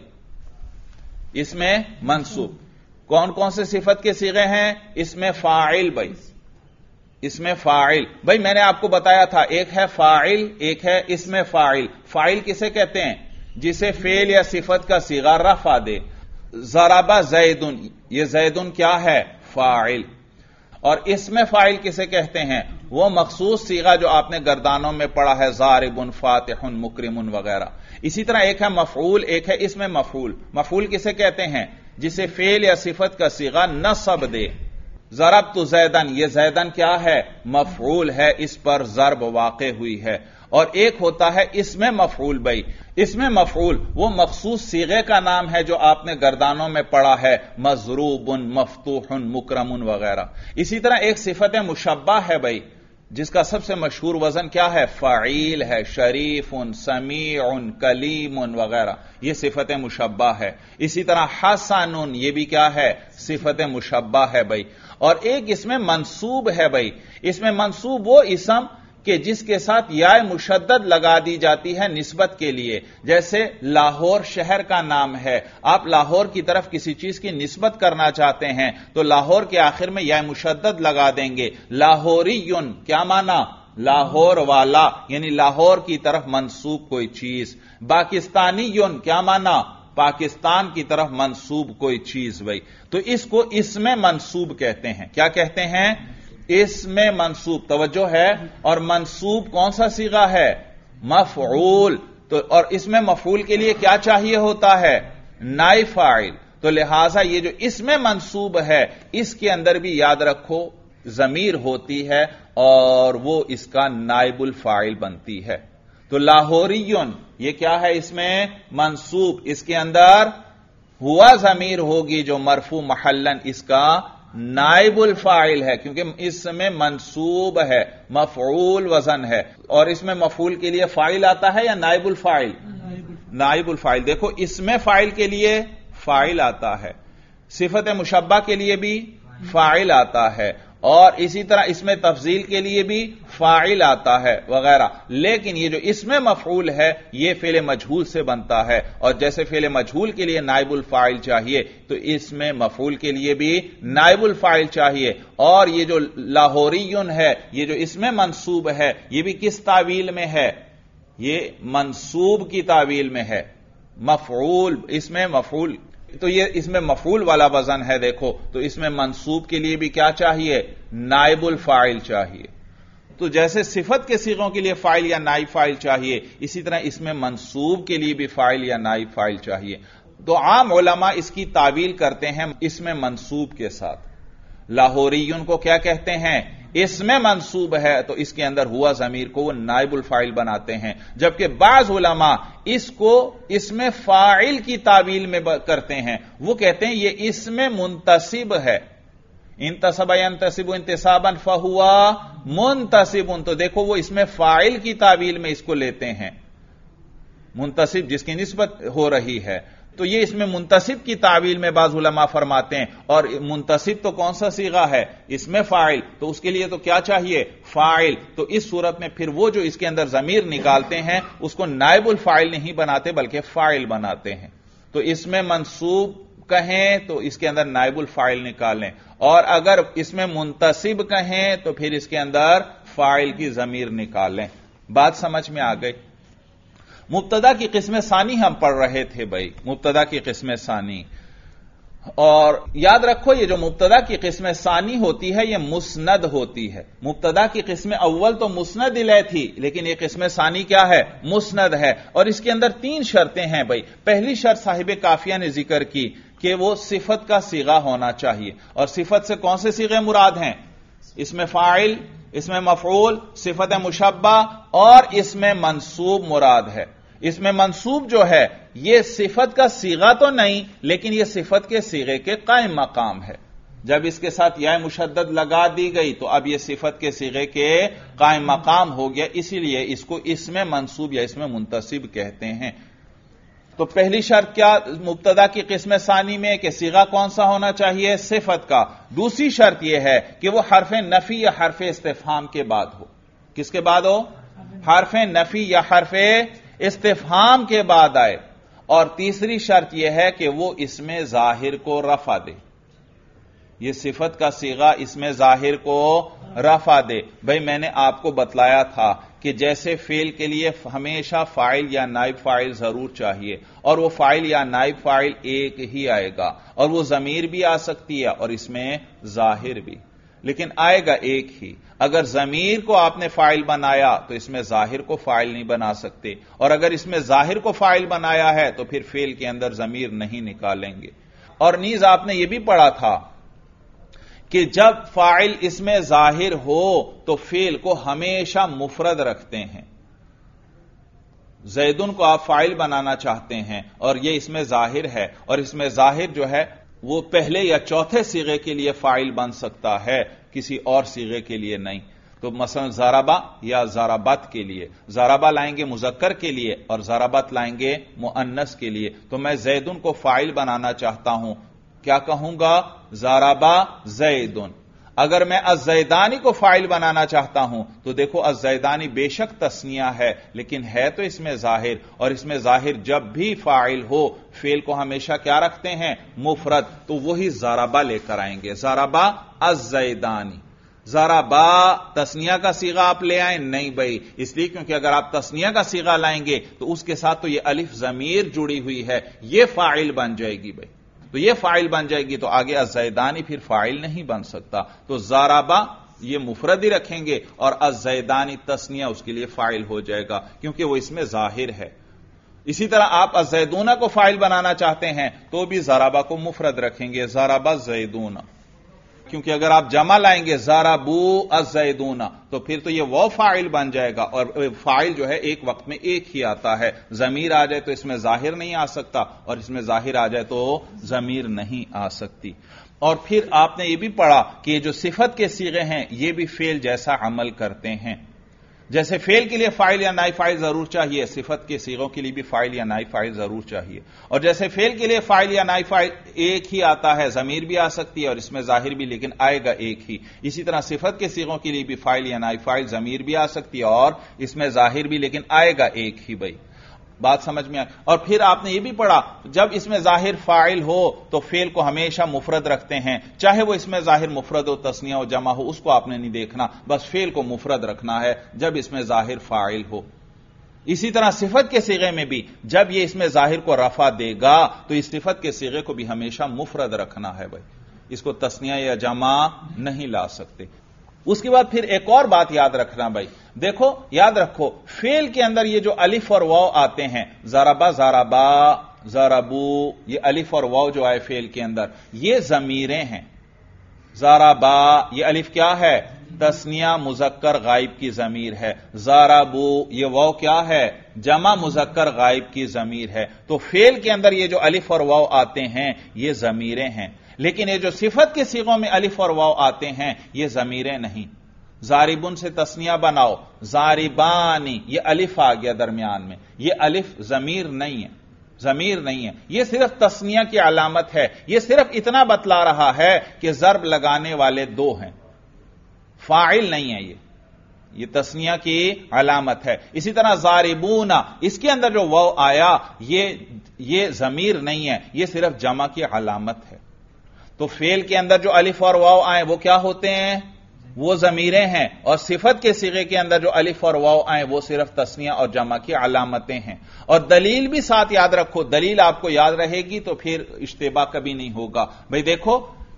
اس میں منصوب۔ کون کون سے صفت کے صیغے ہیں؟ اس میں فاعل بھائی، اس میں فاعل بھائی میں نے آپ کو بتایا تھا، ایک ہے فاعل، ایک ہے اس میں فاعل۔ فاعل کسے کہتے ہیں؟ جسے فعل یا صفت کا صیغہ رفع دے، ضرب زیدن، یہ زیدن کیا ہے؟ فاعل۔ اور اس میں فاعل کسے کہتے ہیں؟ وہ مخصوص صیغہ جو آپ نے گردانوں میں پڑھا ہے، ضارب، فاتح، مکرم وغیرہ۔ اسی طرح ایک ہے مفعول، ایک ہے اس میں مفعول۔ مفعول کسے کہتے ہیں؟ جسے فعل یا صفت کا صیغہ نصب دے، ضربت زیدن، یہ زیدن کیا ہے؟ مفعول ہے، اس پر ضرب واقع ہوئی ہے۔ اور ایک ہوتا ہے اس میں مفعول بھائی، اس میں مفعول وہ مخصوص صیغے کا نام ہے جو آپ نے گردانوں میں پڑھا ہے، مضروب، مفتوح، مکرم وغیرہ۔ اسی طرح ایک صفت مشبہ ہے بھائی، جس کا سب سے مشہور وزن کیا ہے؟ فعیل ہے، شریف، سمیع، کلیم وغیرہ، یہ صفت مشبہ ہے۔ اسی طرح حسن، یہ بھی کیا ہے؟ صفت مشبہ ہے بھائی۔ اور ایک اس میں منصوب ہے بھائی، اس میں منصوب وہ اسم کہ جس کے ساتھ یا مشدد لگا دی جاتی ہے نسبت کے لیے، جیسے لاہور شہر کا نام ہے، آپ لاہور کی طرف کسی چیز کی نسبت کرنا چاہتے ہیں تو لاہور کے آخر میں یا مشدد لگا دیں گے۔ لاہوریون کیا معنی؟ لاہور والا، یعنی لاہور کی طرف منسوب کوئی چیز۔ پاکستانیون کیا معنی؟ پاکستان کی طرف منسوب کوئی چیز بھائی، تو اس کو اسم منسوب کہتے ہیں. کیا کہتے ہیں؟ اسم منسوب. توجہ ہے. اور منسوب کون سا صیغہ ہے؟ مفعول. تو اور اسم مفعول کے لیے کیا چاہیے ہوتا ہے؟ نائب فاعل. تو لہذا یہ جو اسم منسوب ہے اس کے اندر بھی یاد رکھو ضمیر ہوتی ہے اور وہ اس کا نائب الفاعل بنتی ہے. تو لاہوریون یہ کیا ہے؟ اس میں منسوب، اس کے اندر ہوا ضمیر ہوگی جو مرفوع محلن اس کا نائب الفاعل ہے، کیونکہ اس میں منسوب ہے، مفعول وزن ہے. اور اس میں مفعول کے لیے فاعل آتا ہے یا نائب الفاعل؟ نائب الفاعل. دیکھو اس میں فاعل کے لیے فاعل آتا ہے، صفت مشبہ کے لیے بھی فاعل آتا ہے، اور اسی طرح اس میں تفضیل کے لیے بھی فاعل آتا ہے وغیرہ. لیکن یہ جو اس میں مفعول ہے یہ فعل مجہول سے بنتا ہے، اور جیسے فعل مجہول کے لیے نائب الفاعل چاہیے تو اس میں مفعول کے لیے بھی نائب الفاعل چاہیے. اور یہ جو لاہوریون ہے، یہ جو اس میں منصوب ہے، یہ بھی کس تعویل میں ہے؟ یہ منصوب کی تعویل میں ہے. مفعول، اس میں مفعول، تو یہ اس میں مفعول والا وزن ہے. دیکھو تو اس میں منصوب کے لیے بھی کیا چاہیے؟ نائب الفاعل چاہیے. تو جیسے صفت کے صیغوں کے لیے فاعل یا نائب فاعل چاہیے، اسی طرح اس میں منصوب کے لیے بھی فاعل یا نائب فاعل چاہیے. تو عام علماء اس کی تعویل کرتے ہیں اس میں منصوب کے ساتھ. لاہوریون کو کیا کہتے ہیں؟ اس میں منصوب ہے تو اس کے اندر ہوا ضمیر کو وہ نائب الفاعل بناتے ہیں، جبکہ بعض علماء اس کو اس میں فاعل کی تعویل میں کرتے ہیں. وہ کہتے ہیں یہ اس میں منتصب ہے. انتصب ینتصب انتصابا فہوا منتصب. تو دیکھو وہ اس میں فاعل کی تعویل میں اس کو لیتے ہیں، منتصب جس کی نسبت ہو رہی ہے. تو یہ اس میں منتصب کی تعویل میں بعض علماء فرماتے ہیں. اور منتصب تو کون سا صیغہ ہے؟ اس میں فاعل. تو اس کے لیے تو کیا چاہیے؟ فاعل. تو اس صورت میں پھر وہ جو اس کے اندر ضمیر نکالتے ہیں اس کو نائب الفاعل نہیں بناتے بلکہ فاعل بناتے ہیں. تو اس میں منصوب کہیں تو اس کے اندر نائب الفاعل نکالیں، اور اگر اس میں منتصب کہیں تو پھر اس کے اندر فاعل کی ضمیر نکالیں. بات سمجھ میں آ گئی؟ مبتدا کی قسم ثانی ہم پڑھ رہے تھے بھائی، مبتدا کی قسم ثانی. اور یاد رکھو یہ جو مبتدا کی قسم ثانی ہوتی ہے یہ مسند ہوتی ہے. مبتدا کی قسم اول تو مسند الیہ تھی، لیکن یہ قسم ثانی کیا ہے؟ مسند ہے. اور اس کے اندر 3 شرطیں ہیں بھائی. پہلی شرط صاحب کافیہ نے ذکر کی کہ وہ صفت کا صیغہ ہونا چاہیے. اور صفت سے کون سے صیغے مراد ہیں؟ اس میں فاعل، اس میں مفعول، صفت مشبہ اور اس میں منصوب مراد ہے. اس میں منصوب جو ہے یہ صفت کا صیغہ تو نہیں، لیکن یہ صفت کے صیغے کے قائم مقام ہے. جب اس کے ساتھ یا مشدد لگا دی گئی تو اب یہ صفت کے صیغے کے قائم مقام ہو گیا، اسی لیے اس کو اس میں منصوب یا اس میں منتصب کہتے ہیں. تو پہلی شرط کیا مبتدا کی قسم ثانی میں کہ صیغہ کون سا ہونا چاہیے؟ صفت کا. دوسری شرط یہ ہے کہ وہ حرف نفی یا حرف استفہام کے بعد ہو. کس کے بعد ہو؟ حرف نفی یا حرف استفہام کے بعد آئے. اور تیسری شرط یہ ہے کہ وہ اس میں ظاہر کو رفع دے. یہ صفت کا صیغہ اس میں ظاہر کو رفع دے. بھئی میں نے آپ کو بتلایا تھا کہ جیسے فعل کے لیے ہمیشہ فاعل یا نائب فاعل ضرور چاہیے، اور وہ فاعل یا نائب فاعل ایک ہی آئے گا، اور وہ ضمیر بھی آ سکتی ہے اور اس میں ظاہر بھی، لیکن آئے گا ایک ہی. اگر ضمیر کو آپ نے فاعل بنایا تو اس میں ظاہر کو فاعل نہیں بنا سکتے، اور اگر اس میں ظاہر کو فاعل بنایا ہے تو پھر فعل کے اندر ضمیر نہیں نکالیں گے. اور نیز آپ نے یہ بھی پڑھا تھا کہ جب فاعل اس میں ظاہر ہو تو فعل کو ہمیشہ مفرد رکھتے ہیں. زیدن کو آپ فاعل بنانا چاہتے ہیں اور یہ اس میں ظاہر ہے، اور اس میں ظاہر جو ہے وہ پہلے یا چوتھے صیغے کے لیے فاعل بن سکتا ہے، کسی اور صیغے کے لیے نہیں. تو مثلا ضربہ یا ضربت کے لیے ضربہ لائیں گے مذکر کے لیے اور ضربت لائیں گے مؤنث کے لیے. تو میں زیدن کو فاعل بنانا چاہتا ہوں، کیا کہوں گا؟ ضربہ زیدن. اگر میں الزیدانی کو فاعل بنانا چاہتا ہوں تو دیکھو الزیدانی بے شک تثنیہ ہے لیکن ہے تو اس میں ظاہر، اور اس میں ظاہر جب بھی فاعل ہو فعل کو ہمیشہ کیا رکھتے ہیں؟ مفرد. تو وہی ضربہ لے کر آئیں گے، ضربہ الزیدانی. ضربا تسنیہ کا صیغہ آپ لے آئیں؟ نہیں بھائی، اس لیے کیونکہ اگر آپ تسنیہ کا صیغہ لائیں گے تو اس کے ساتھ تو یہ الف ضمیر جڑی ہوئی ہے، یہ فاعل بن جائے گی بھائی، تو یہ فاعل بن جائے گی تو آگے الزیدانی پھر فاعل نہیں بن سکتا، تو ضربا یہ مفرد ہی رکھیں گے اور الزیدانی تسنیہ اس کے لیے فاعل ہو جائے گا کیونکہ وہ اس میں ظاہر ہے۔ اسی طرح آپ الزیدون کو فاعل بنانا چاہتے ہیں تو بھی ضربا کو مفرد رکھیں گے، ضربا الزیدون، کیونکہ اگر آپ جمع لائیں گے ضربو الزیدون تو پھر تو یہ وہ فاعل بن جائے گا، اور فاعل جو ہے ایک وقت میں ایک ہی آتا ہے، ضمیر آ جائے تو اس میں ظاہر نہیں آ سکتا اور اس میں ظاہر آ جائے تو ضمیر نہیں آ سکتی۔ اور پھر آپ نے یہ بھی پڑھا کہ یہ جو صفت کے صیغے ہیں یہ بھی فعل جیسا عمل کرتے ہیں، جیسے فعل کے لیے فاعل یا نائب فاعل ضرور چاہیے، صفت کے صیغوں کے لیے بھی فاعل یا نائب فاعل ضرور چاہیے، اور جیسے فعل کے لیے فاعل یا نائب فاعل ایک ہی آتا ہے، ضمیر بھی آ سکتی ہے اور اس میں ظاہر بھی، لیکن آئے گا ایک ہی، اسی طرح صفت کے صیغوں کے لیے بھی فاعل یا نائب فاعل ضمیر بھی آ سکتی ہے اور اس میں ظاہر بھی، لیکن آئے گا ایک ہی بھائی، بات سمجھ میں آئی۔ اور پھر آپ نے یہ بھی پڑھا جب اس میں ظاہر فاعل ہو تو فعل کو ہمیشہ مفرد رکھتے ہیں، چاہے وہ اس میں ظاہر مفرد ہو، تثنیہ ہو، جمع ہو، اس کو آپ نے نہیں دیکھنا، بس فعل کو مفرد رکھنا ہے جب اس میں ظاہر فاعل ہو۔ اسی طرح صفت کے صیغے میں بھی جب یہ اس میں ظاہر کو رفع دے گا تو اس صفت کے صیغے کو بھی ہمیشہ مفرد رکھنا ہے بھائی، اس کو تثنیہ یا جمع نہیں لا سکتے۔ اس کے بعد پھر ایک اور بات یاد رکھنا بھائی، دیکھو یاد رکھو فعل کے اندر یہ جو الف اور واو آتے ہیں، ضربا ضربا ضربو، یہ الف اور واو جو آئے فعل کے اندر یہ ضمیریں ہیں۔ ضربا یہ الف کیا ہے؟ تثنیہ مذکر غائب کی ضمیر ہے، ضربو یہ واو کیا ہے؟ جمع مذکر غائب کی ضمیر ہے، تو فعل کے اندر یہ جو الف اور واو آتے ہیں یہ ضمیریں ہیں، لیکن یہ جو صفت کے صیغوں میں الف اور واو آتے ہیں یہ ضمیریں نہیں۔ ضاربن سے تثنیہ بناؤ، ضاربانی یہ الف آ گیا درمیان میں، یہ الف ضمیر نہیں ہے، ضمیر نہیں ہے، یہ صرف تثنیہ کی علامت ہے، یہ صرف اتنا بتلا رہا ہے کہ ضرب لگانے والے دو ہیں، فاعل نہیں ہے، یہ تثنیہ کی علامت ہے۔ اسی طرح ضاربون اس کے اندر جو واو آیا یہ ضمیر نہیں ہے، یہ صرف جمع کی علامت ہے۔ تو فعل کے اندر جو الف اور واو آئیں وہ کیا ہوتے ہیں؟ وہ ضمیریں ہیں، اور صفت کے صیغے کے اندر جو الف اور واو آئیں وہ صرف تثنیہ اور جمع کی علامتیں ہیں۔ اور دلیل بھی ساتھ یاد رکھو، دلیل آپ کو یاد رہے گی تو پھر اشتباہ کبھی نہیں ہوگا۔ بھئی دیکھو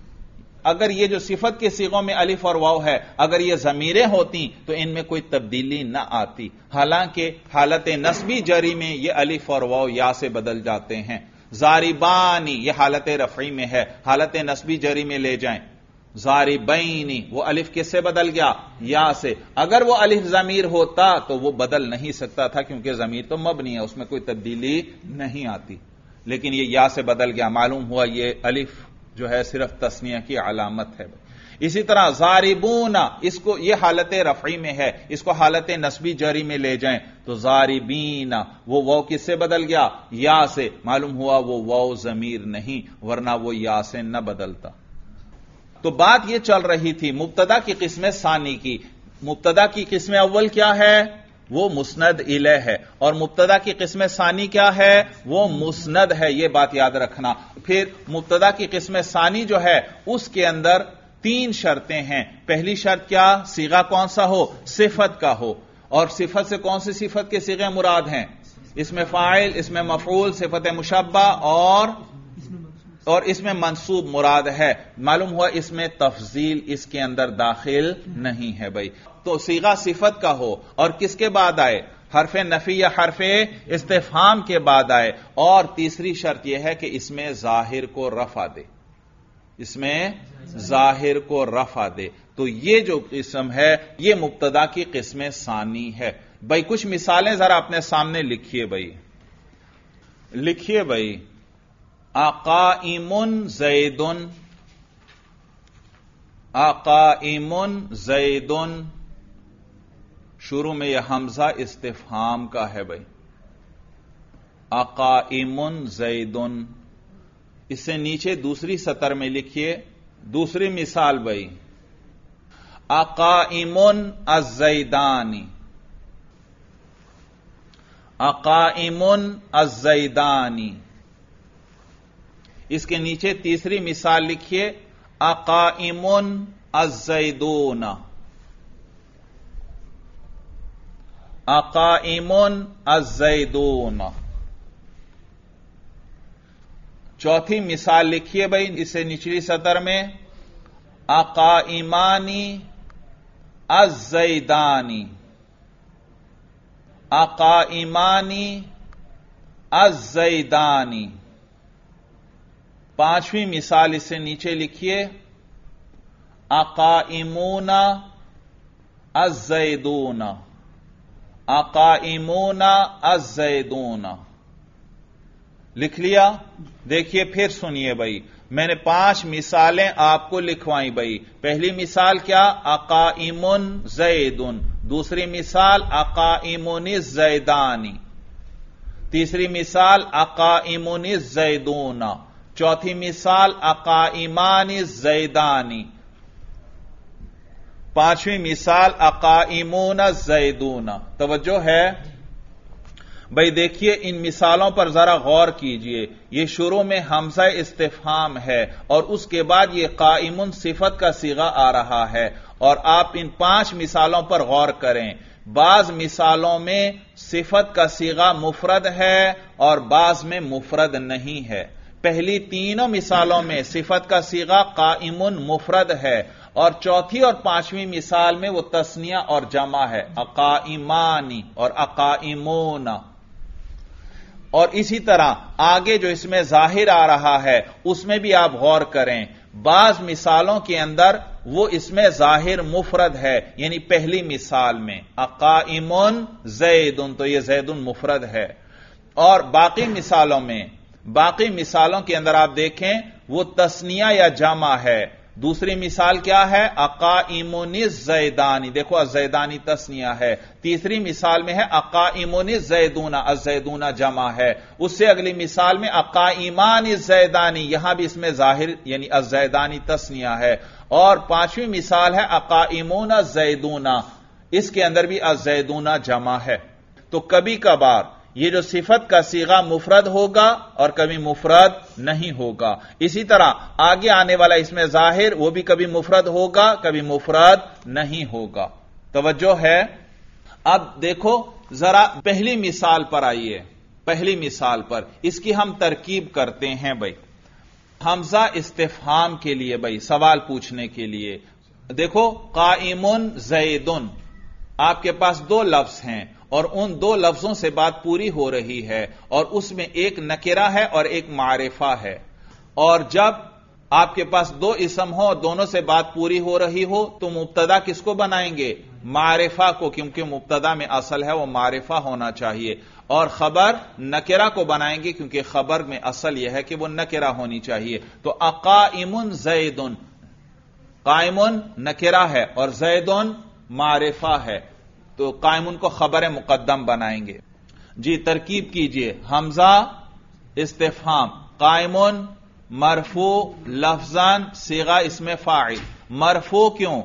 اگر یہ جو صفت کے صیغوں میں الف اور واو ہے اگر یہ ضمیریں ہوتی تو ان میں کوئی تبدیلی نہ آتی، حالانکہ حالت نصبی جری میں یہ الف اور واو یا سے بدل جاتے ہیں۔ ضاربانی یہ حالت رفعی میں ہے، حالت نصبی جری میں لے جائیں۔ ضاربینی وہ الف کس سے بدل گیا؟ یا سے، اگر وہ الف ضمیر ہوتا تو وہ بدل نہیں سکتا تھا کیونکہ ضمیر تو مبنی ہے، اس میں کوئی تبدیلی نہیں آتی، لیکن یہ یا سے بدل گیا، معلوم ہوا یہ الف جو ہے صرف تثنیہ کی علامت ہے۔ اسی طرح ضاربون اس کو یہ حالت رفعی میں ہے، اس کو حالت نصبی جری میں لے جائیں تو ضاربین وہ واو کس سے بدل گیا؟ یا سے، معلوم ہوا وہ واو ضمیر نہیں ورنہ وہ یا سے نہ بدلتا۔ تو بات یہ چل رہی تھی مبتدا کی قسم ثانی کی۔ مبتدا کی قسم اول کیا ہے؟ وہ مسند الیہ ہے، اور مبتدا کی قسم ثانی کیا ہے؟ وہ مسند ہے، یہ بات یاد رکھنا۔ پھر مبتدا کی قسم ثانی جو ہے اس کے اندر 3 شرطیں ہیں۔ پہلی شرط کیا؟ صیغہ کون سا ہو؟ صفت کا ہو، اور صفت سے کون سی صفت کے صیغے مراد ہیں؟ اس میں فاعل، اس میں مفعول، صفت مشبہ اور اس میں منصوب مراد ہے۔ معلوم ہوا اس میں تفضیل اس کے اندر داخل نہیں ہے بھائی۔ تو صیغہ صفت کا ہو اور کس کے بعد آئے؟ حرف نفی یا حرف استفہام کے بعد آئے، اور تیسری شرط یہ ہے کہ اس میں ظاہر کو رفع دے، اس میں ظاہر کو رفع دے۔ تو یہ جو قسم ہے یہ مبتدا کی قسم ثانی ہے بھائی۔ کچھ مثالیں ذرا اپنے سامنے لکھیے بھائی، لکھیے بھائی۔ اقائم زید، اقائم زید، شروع میں یہ حمزہ استفہام کا ہے بھائی، اقائم زید۔ اس سے نیچے دوسری سطر میں لکھیے دوسری مثال بھائی، اقائم الزیدانی، اقائم الزیدانی۔ اس کے نیچے تیسری مثال لکھیے، اقائم الزیدون، اقائمن الزیدون۔ چوتھی مثال لکھیے بھائی اسے نچلی سطر میں، اقائمانی الزیدانی، اقائمانی الزیدانی۔ پانچویں مثال اس سے نیچے لکھیے، اقائمون الزیدون، اقائمون الزیدون۔ لکھ لیا؟ دیکھیے پھر سنیے بھائی، میں نے 5 مثالیں آپ کو لکھوائیں بھائی۔ پہلی مثال کیا؟ اقائمن زیدن، دوسری مثال اقائمن الزیدانی، تیسری مثال اقائمن الزیدون، چوتھی مثال اقائمان الزیدانی، پانچویں مثال اقائمون الزیدون۔ توجہ ہے بھائی؟ دیکھیے ان مثالوں پر ذرا غور کیجئے۔ یہ شروع میں حمزہ استفہام ہے اور اس کے بعد یہ قائمن صفت کا صیغہ آ رہا ہے، اور آپ ان 5 مثالوں پر غور کریں۔ بعض مثالوں میں صفت کا صیغہ مفرد ہے اور بعض میں مفرد نہیں ہے۔ پہلی تینوں مثالوں میں صفت کا صیغہ قائمن مفرد ہے، اور چوتھی اور پانچویں مثال میں وہ تثنیہ اور جمع ہے، اقائمانی اور اقائمون۔ اور اسی طرح آگے جو اس میں ظاہر آ رہا ہے اس میں بھی آپ غور کریں، بعض مثالوں کے اندر وہ اس میں ظاہر مفرد ہے، یعنی پہلی مثال میں اقائمن زیدن تو یہ زیدن مفرد ہے، اور باقی مثالوں کے اندر آپ دیکھیں وہ تثنیہ یا جمع ہے۔ دوسری مثال کیا ہے؟ اقائمن الزیدانی، دیکھو الزیدانی تثنیہ ہے۔ تیسری مثال میں ہے اقائمن الزیدون، الزیدون جمع ہے۔ اس سے اگلی مثال میں اقائمان الزیدانی، یہاں بھی اس میں ظاہر یعنی الزیدانی تثنیہ ہے۔ اور پانچویں مثال ہے اقائمون الزیدون، اس کے اندر بھی الزیدون جمع ہے۔ تو کبھی کبھار یہ جو صفت کا صیغہ مفرد ہوگا اور کبھی مفرد نہیں ہوگا۔ اسی طرح آگے آنے والا اس میں ظاہر وہ بھی کبھی مفرد ہوگا کبھی مفرد نہیں ہوگا۔ توجہ ہے؟ اب دیکھو ذرا پہلی مثال پر آئیے، پہلی مثال پر اس کی ہم ترکیب کرتے ہیں بھائی، حمزہ استفہام کے لیے بھائی، سوال پوچھنے کے لیے۔ دیکھو قائمن زیدن، آپ کے پاس 2 لفظ ہیں اور ان 2 لفظوں سے بات پوری ہو رہی ہے، اور اس میں ایک نکرہ ہے اور ایک معرفہ ہے۔ اور جب آپ کے پاس 2 اسم ہو اور دونوں سے بات پوری ہو رہی ہو تو مبتدا کس کو بنائیں گے؟ معرفہ کو، کیونکہ مبتدا میں اصل ہے وہ معرفہ ہونا چاہیے، اور خبر نکرہ کو بنائیں گے کیونکہ خبر میں اصل یہ ہے کہ وہ نکرہ ہونی چاہیے۔ تو اقائمن زیدن، قائمن نکرہ ہے اور زیدن معرفہ ہے، تو قائمن کو خبر مقدم بنائیں گے۔ جی ترکیب کیجئے، حمزہ استفہام، قائمن مرفوع لفظاً صیغہ اسم فاعل۔ مرفوع کیوں؟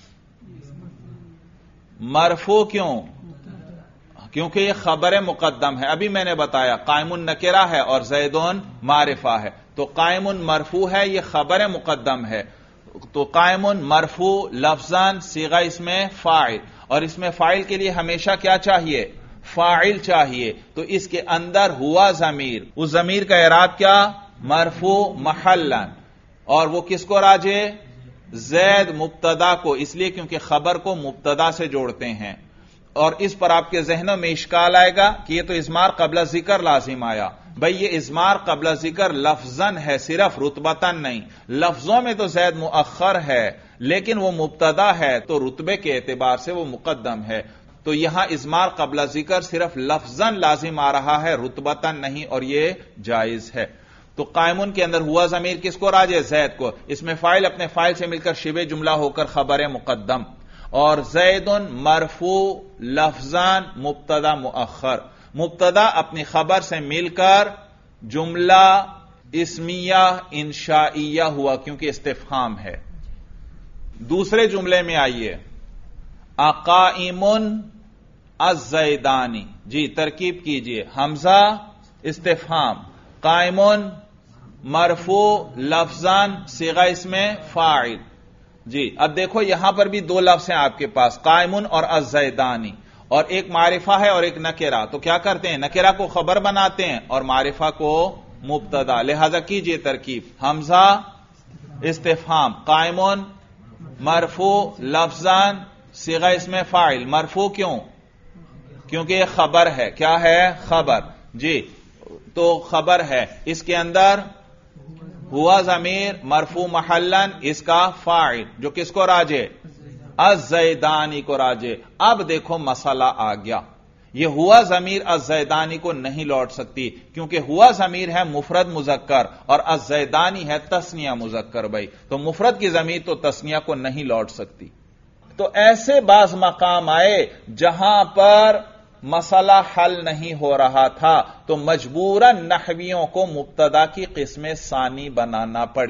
مرفوع کیوں؟ کیونکہ یہ خبر مقدم ہے۔ ابھی میں نے بتایا قائمن نکرہ ہے اور زیدون معرفہ ہے، تو قائمن مرفوع ہے، یہ خبر مقدم ہے، تو قائمن مرفوع لفظاً صیغہ اسم فاعل، اور اس میں فاعل کے لیے ہمیشہ کیا چاہیے؟ فاعل چاہیے۔ تو اس کے اندر ہوا ضمیر، اس ضمیر کا اعراب کیا؟ مرفوع محلا، اور وہ کس کو راجع؟ زید مبتدا کو، اس لیے کیونکہ خبر کو مبتدا سے جوڑتے ہیں۔ اور اس پر آپ کے ذہنوں میں اشکال آئے گا کہ یہ تو اضمار قبل ذکر لازم آیا۔ بھئی یہ اضمار قبل ذکر لفظاً ہے، صرف رتبتاً نہیں۔ لفظوں میں تو زید مؤخر ہے لیکن وہ مبتدا ہے تو رتبے کے اعتبار سے وہ مقدم ہے، تو یہاں اضمار قبل ذکر صرف لفظاً لازم آ رہا ہے، رتبتاً نہیں، اور یہ جائز ہے۔ تو قائمن کے اندر ہوا ضمیر کس کو راجع؟ زید کو، اس میں فاعل اپنے فاعل سے مل کر شبہ جملہ ہو کر خبر مقدم، اور زید مرفوع لفظاً مبتدا مؤخر، مبتدا اپنی خبر سے مل کر جملہ اسمیہ انشائیہ ہوا کیونکہ استفہام ہے۔ دوسرے جملے میں آئیے، اقائمن الزیدانی، جی ترکیب کیجئے، حمزہ استفہام، قائمن مرفوع لفظاً صیغہ اسم فاعل، جی اب دیکھو یہاں پر بھی دو لفظ ہیں آپ کے پاس، قائمن اور الزیدانی، اور ایک معرفہ ہے اور ایک نکرہ. تو کیا کرتے ہیں؟ نکرہ کو خبر بناتے ہیں اور معرفہ کو مبتدا. لہذا کیجئے ترکیب، حمزہ استفہام، قائمن مرفوع لفظاً صیغہ اسم فاعل. مرفوع کیوں؟ کیونکہ یہ خبر ہے. کیا ہے؟ خبر. جی تو خبر ہے، اس کے اندر ہوا ضمیر مرفوع محلن، اس کا فاعل جو کس کو راجع؟ الزیدانی کو راجع. اب دیکھو مسئلہ آ گیا، یہ ہوا ضمیر الزیدانی کو نہیں لوٹ سکتی کیونکہ ہوا ضمیر ہے مفرد مذکر اور الزیدانی ہے تثنیہ مذکر. بھائی تو مفرد کی ضمیر تو تثنیہ کو نہیں لوٹ سکتی. تو ایسے بعض مقام آئے جہاں پر مسئلہ حل نہیں ہو رہا تھا تو مجبوراً نحویوں کو مبتدا کی قسم ثانی بنانا پڑی.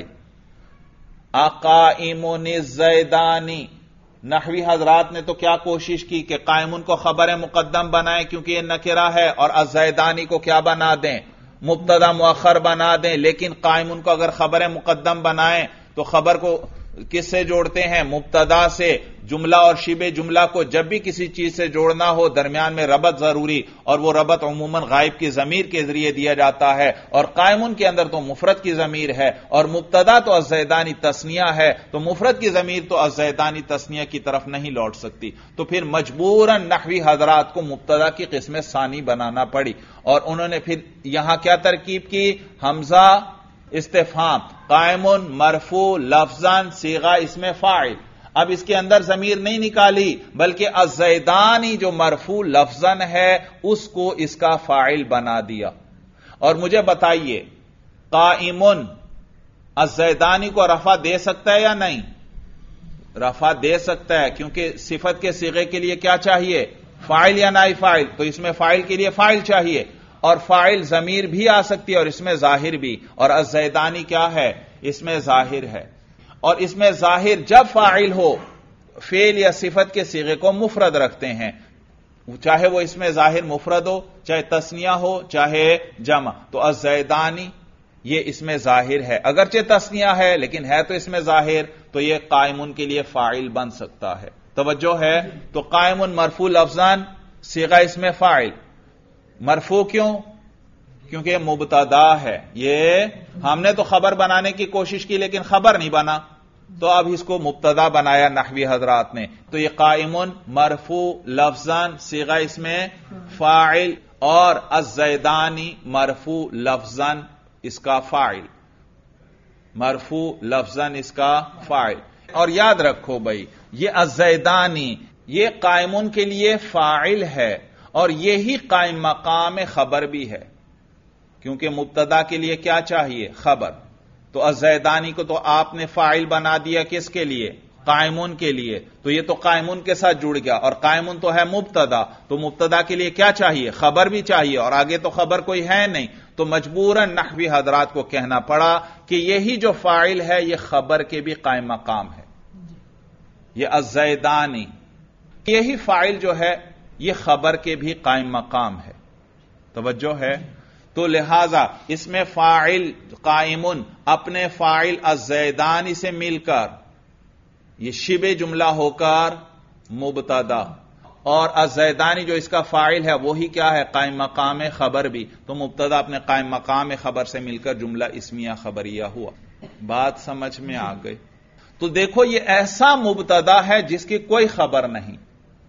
اقائمن الزیدانی، نحوی حضرات نے تو کیا کوشش کی کہ قائمن کو خبر مقدم بنائیں کیونکہ یہ نکرہ ہے، اور الزیدانی کو کیا بنا دیں؟ مبتدا مؤخر بنا دیں. لیکن قائمن کو اگر خبر مقدم بنائیں تو خبر کو کس سے جوڑتے ہیں؟ مبتدا سے. جملہ اور شبہ جملہ کو جب بھی کسی چیز سے جوڑنا ہو درمیان میں ربط ضروری، اور وہ ربط عموماً غائب کی ضمیر کے ذریعے دیا جاتا ہے، اور قائمن کے اندر تو مفرد کی ضمیر ہے اور مبتدا تو الزیدانی تثنیہ ہے، تو مفرد کی ضمیر تو الزیدانی تثنیہ کی طرف نہیں لوٹ سکتی. تو پھر مجبوراً نحوی حضرات کو مبتدا کی قسم ثانی بنانا پڑی، اور انہوں نے پھر یہاں کیا ترکیب کی؟ حمزہ استفہام، قائمن مرفوع لفظاً صیغہ اسم فاعل. اب اس کے اندر ضمیر نہیں نکالی بلکہ الزیدانی جو مرفوع لفظاً ہے اس کو اس کا فاعل بنا دیا. اور مجھے بتائیے قائمن الزیدانی کو رفع دے سکتا ہے یا نہیں؟ رفع دے سکتا ہے کیونکہ صفت کے صیغے کے لیے کیا چاہیے؟ فاعل یا نائب فاعل. تو اس میں فاعل کے لیے فاعل چاہیے، اور فاعل ضمیر بھی آ سکتی ہے اور اس میں ظاہر بھی، اور الزیدانی کیا ہے؟ اس میں ظاہر ہے. اور اس میں ظاہر جب فاعل ہو فعل یا صفت کے صیغے کو مفرد رکھتے ہیں، چاہے وہ اس میں ظاہر مفرد ہو، چاہے تثنیہ ہو، چاہے جمع. تو الزیدانی یہ اس میں ظاہر ہے، اگرچہ تثنیہ ہے لیکن ہے تو اس میں ظاہر، تو یہ قائمن کے لیے فاعل بن سکتا ہے. توجہ ہے؟ تو قائمن مرفوع لفظاً صیغہ اسم فاعل. مرفوع کیوں؟ کیونکہ یہ مبتدا ہے. یہ ہم نے تو خبر بنانے کی کوشش کی لیکن خبر نہیں بنا، تو اب اس کو مبتدا بنایا نحوی حضرات نے. تو یہ قائمن مرفوع لفظاً صیغہ اسم فاعل، اور الزیدانی مرفوع لفظاً اس کا فاعل. مرفوع لفظاً اس کا فاعل. اور یاد رکھو بھائی یہ الزیدانی یہ قائمن کے لیے فاعل ہے اور یہی قائم مقام خبر بھی ہے، کیونکہ مبتدا کے لیے کیا چاہیے؟ خبر. تو الزیدانی کو تو آپ نے فاعل بنا دیا کس کے لیے؟ قائمن کے لیے. تو یہ تو قائمن کے ساتھ جڑ گیا، اور قائمن تو ہے مبتدا، تو مبتدا کے لیے کیا چاہیے؟ خبر بھی چاہیے، اور آگے تو خبر کوئی ہے نہیں. تو مجبوراً نحوی حضرات کو کہنا پڑا کہ یہی جو فاعل ہے یہ خبر کے بھی قائم مقام ہے. یہ الزیدانی یہی فاعل جو ہے یہ خبر کے بھی قائم مقام ہے. توجہ ہے؟ تو لہذا اس میں فاعل قائمن اپنے فاعل الزیدانی سے مل کر یہ شبہ جملہ ہو کر مبتدا، اور الزیدانی جو اس کا فاعل ہے وہی کیا ہے؟ قائم مقام خبر بھی. تو مبتدا اپنے قائم مقام خبر سے مل کر جملہ اسمیہ خبریہ ہوا. بات سمجھ میں آ گئی؟ تو دیکھو یہ ایسا مبتدا ہے جس کی کوئی خبر نہیں.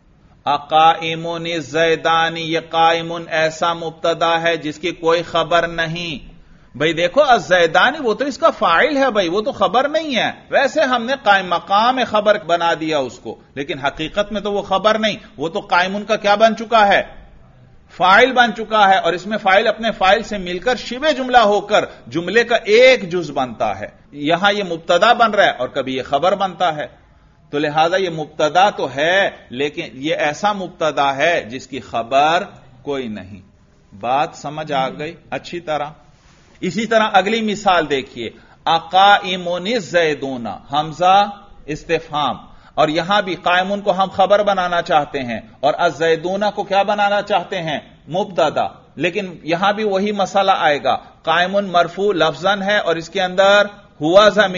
اقائمن الزیدانی یہ قائمن ایسا مبتدا ہے جس کی کوئی خبر نہیں. بھئی دیکھو الزیدانی وہ تو اس کا فاعل ہے بھئی، وہ تو خبر نہیں ہے. ویسے ہم نے قائم مقام خبر بنا دیا اس کو، لیکن حقیقت میں تو وہ خبر نہیں، وہ تو قائمن کا کیا بن چکا ہے؟ فاعل بن چکا ہے. اور اس میں فاعل اپنے فاعل سے مل کر شبہ جملہ ہو کر جملے کا ایک جز بنتا ہے. یہاں یہ مبتدا بن رہا ہے اور کبھی یہ خبر بنتا ہے. تو لہذا یہ مبتدا تو ہے لیکن یہ ایسا مبتدا ہے جس کی خبر کوئی نہیں. بات سمجھ آ گئی اچھی طرح؟ اسی طرح اگلی مثال دیکھیے، اقائمن الزیدون حمزہ استفہام، اور یہاں بھی قائمن کو ہم خبر بنانا چاہتے ہیں اور الزیدون کو کیا بنانا چاہتے ہیں؟ مبتدا. لیکن یہاں بھی وہی مسئلہ آئے گا، قائمن مرفوع لفظاً ہے اور اس کے اندر ہوا ضمیر،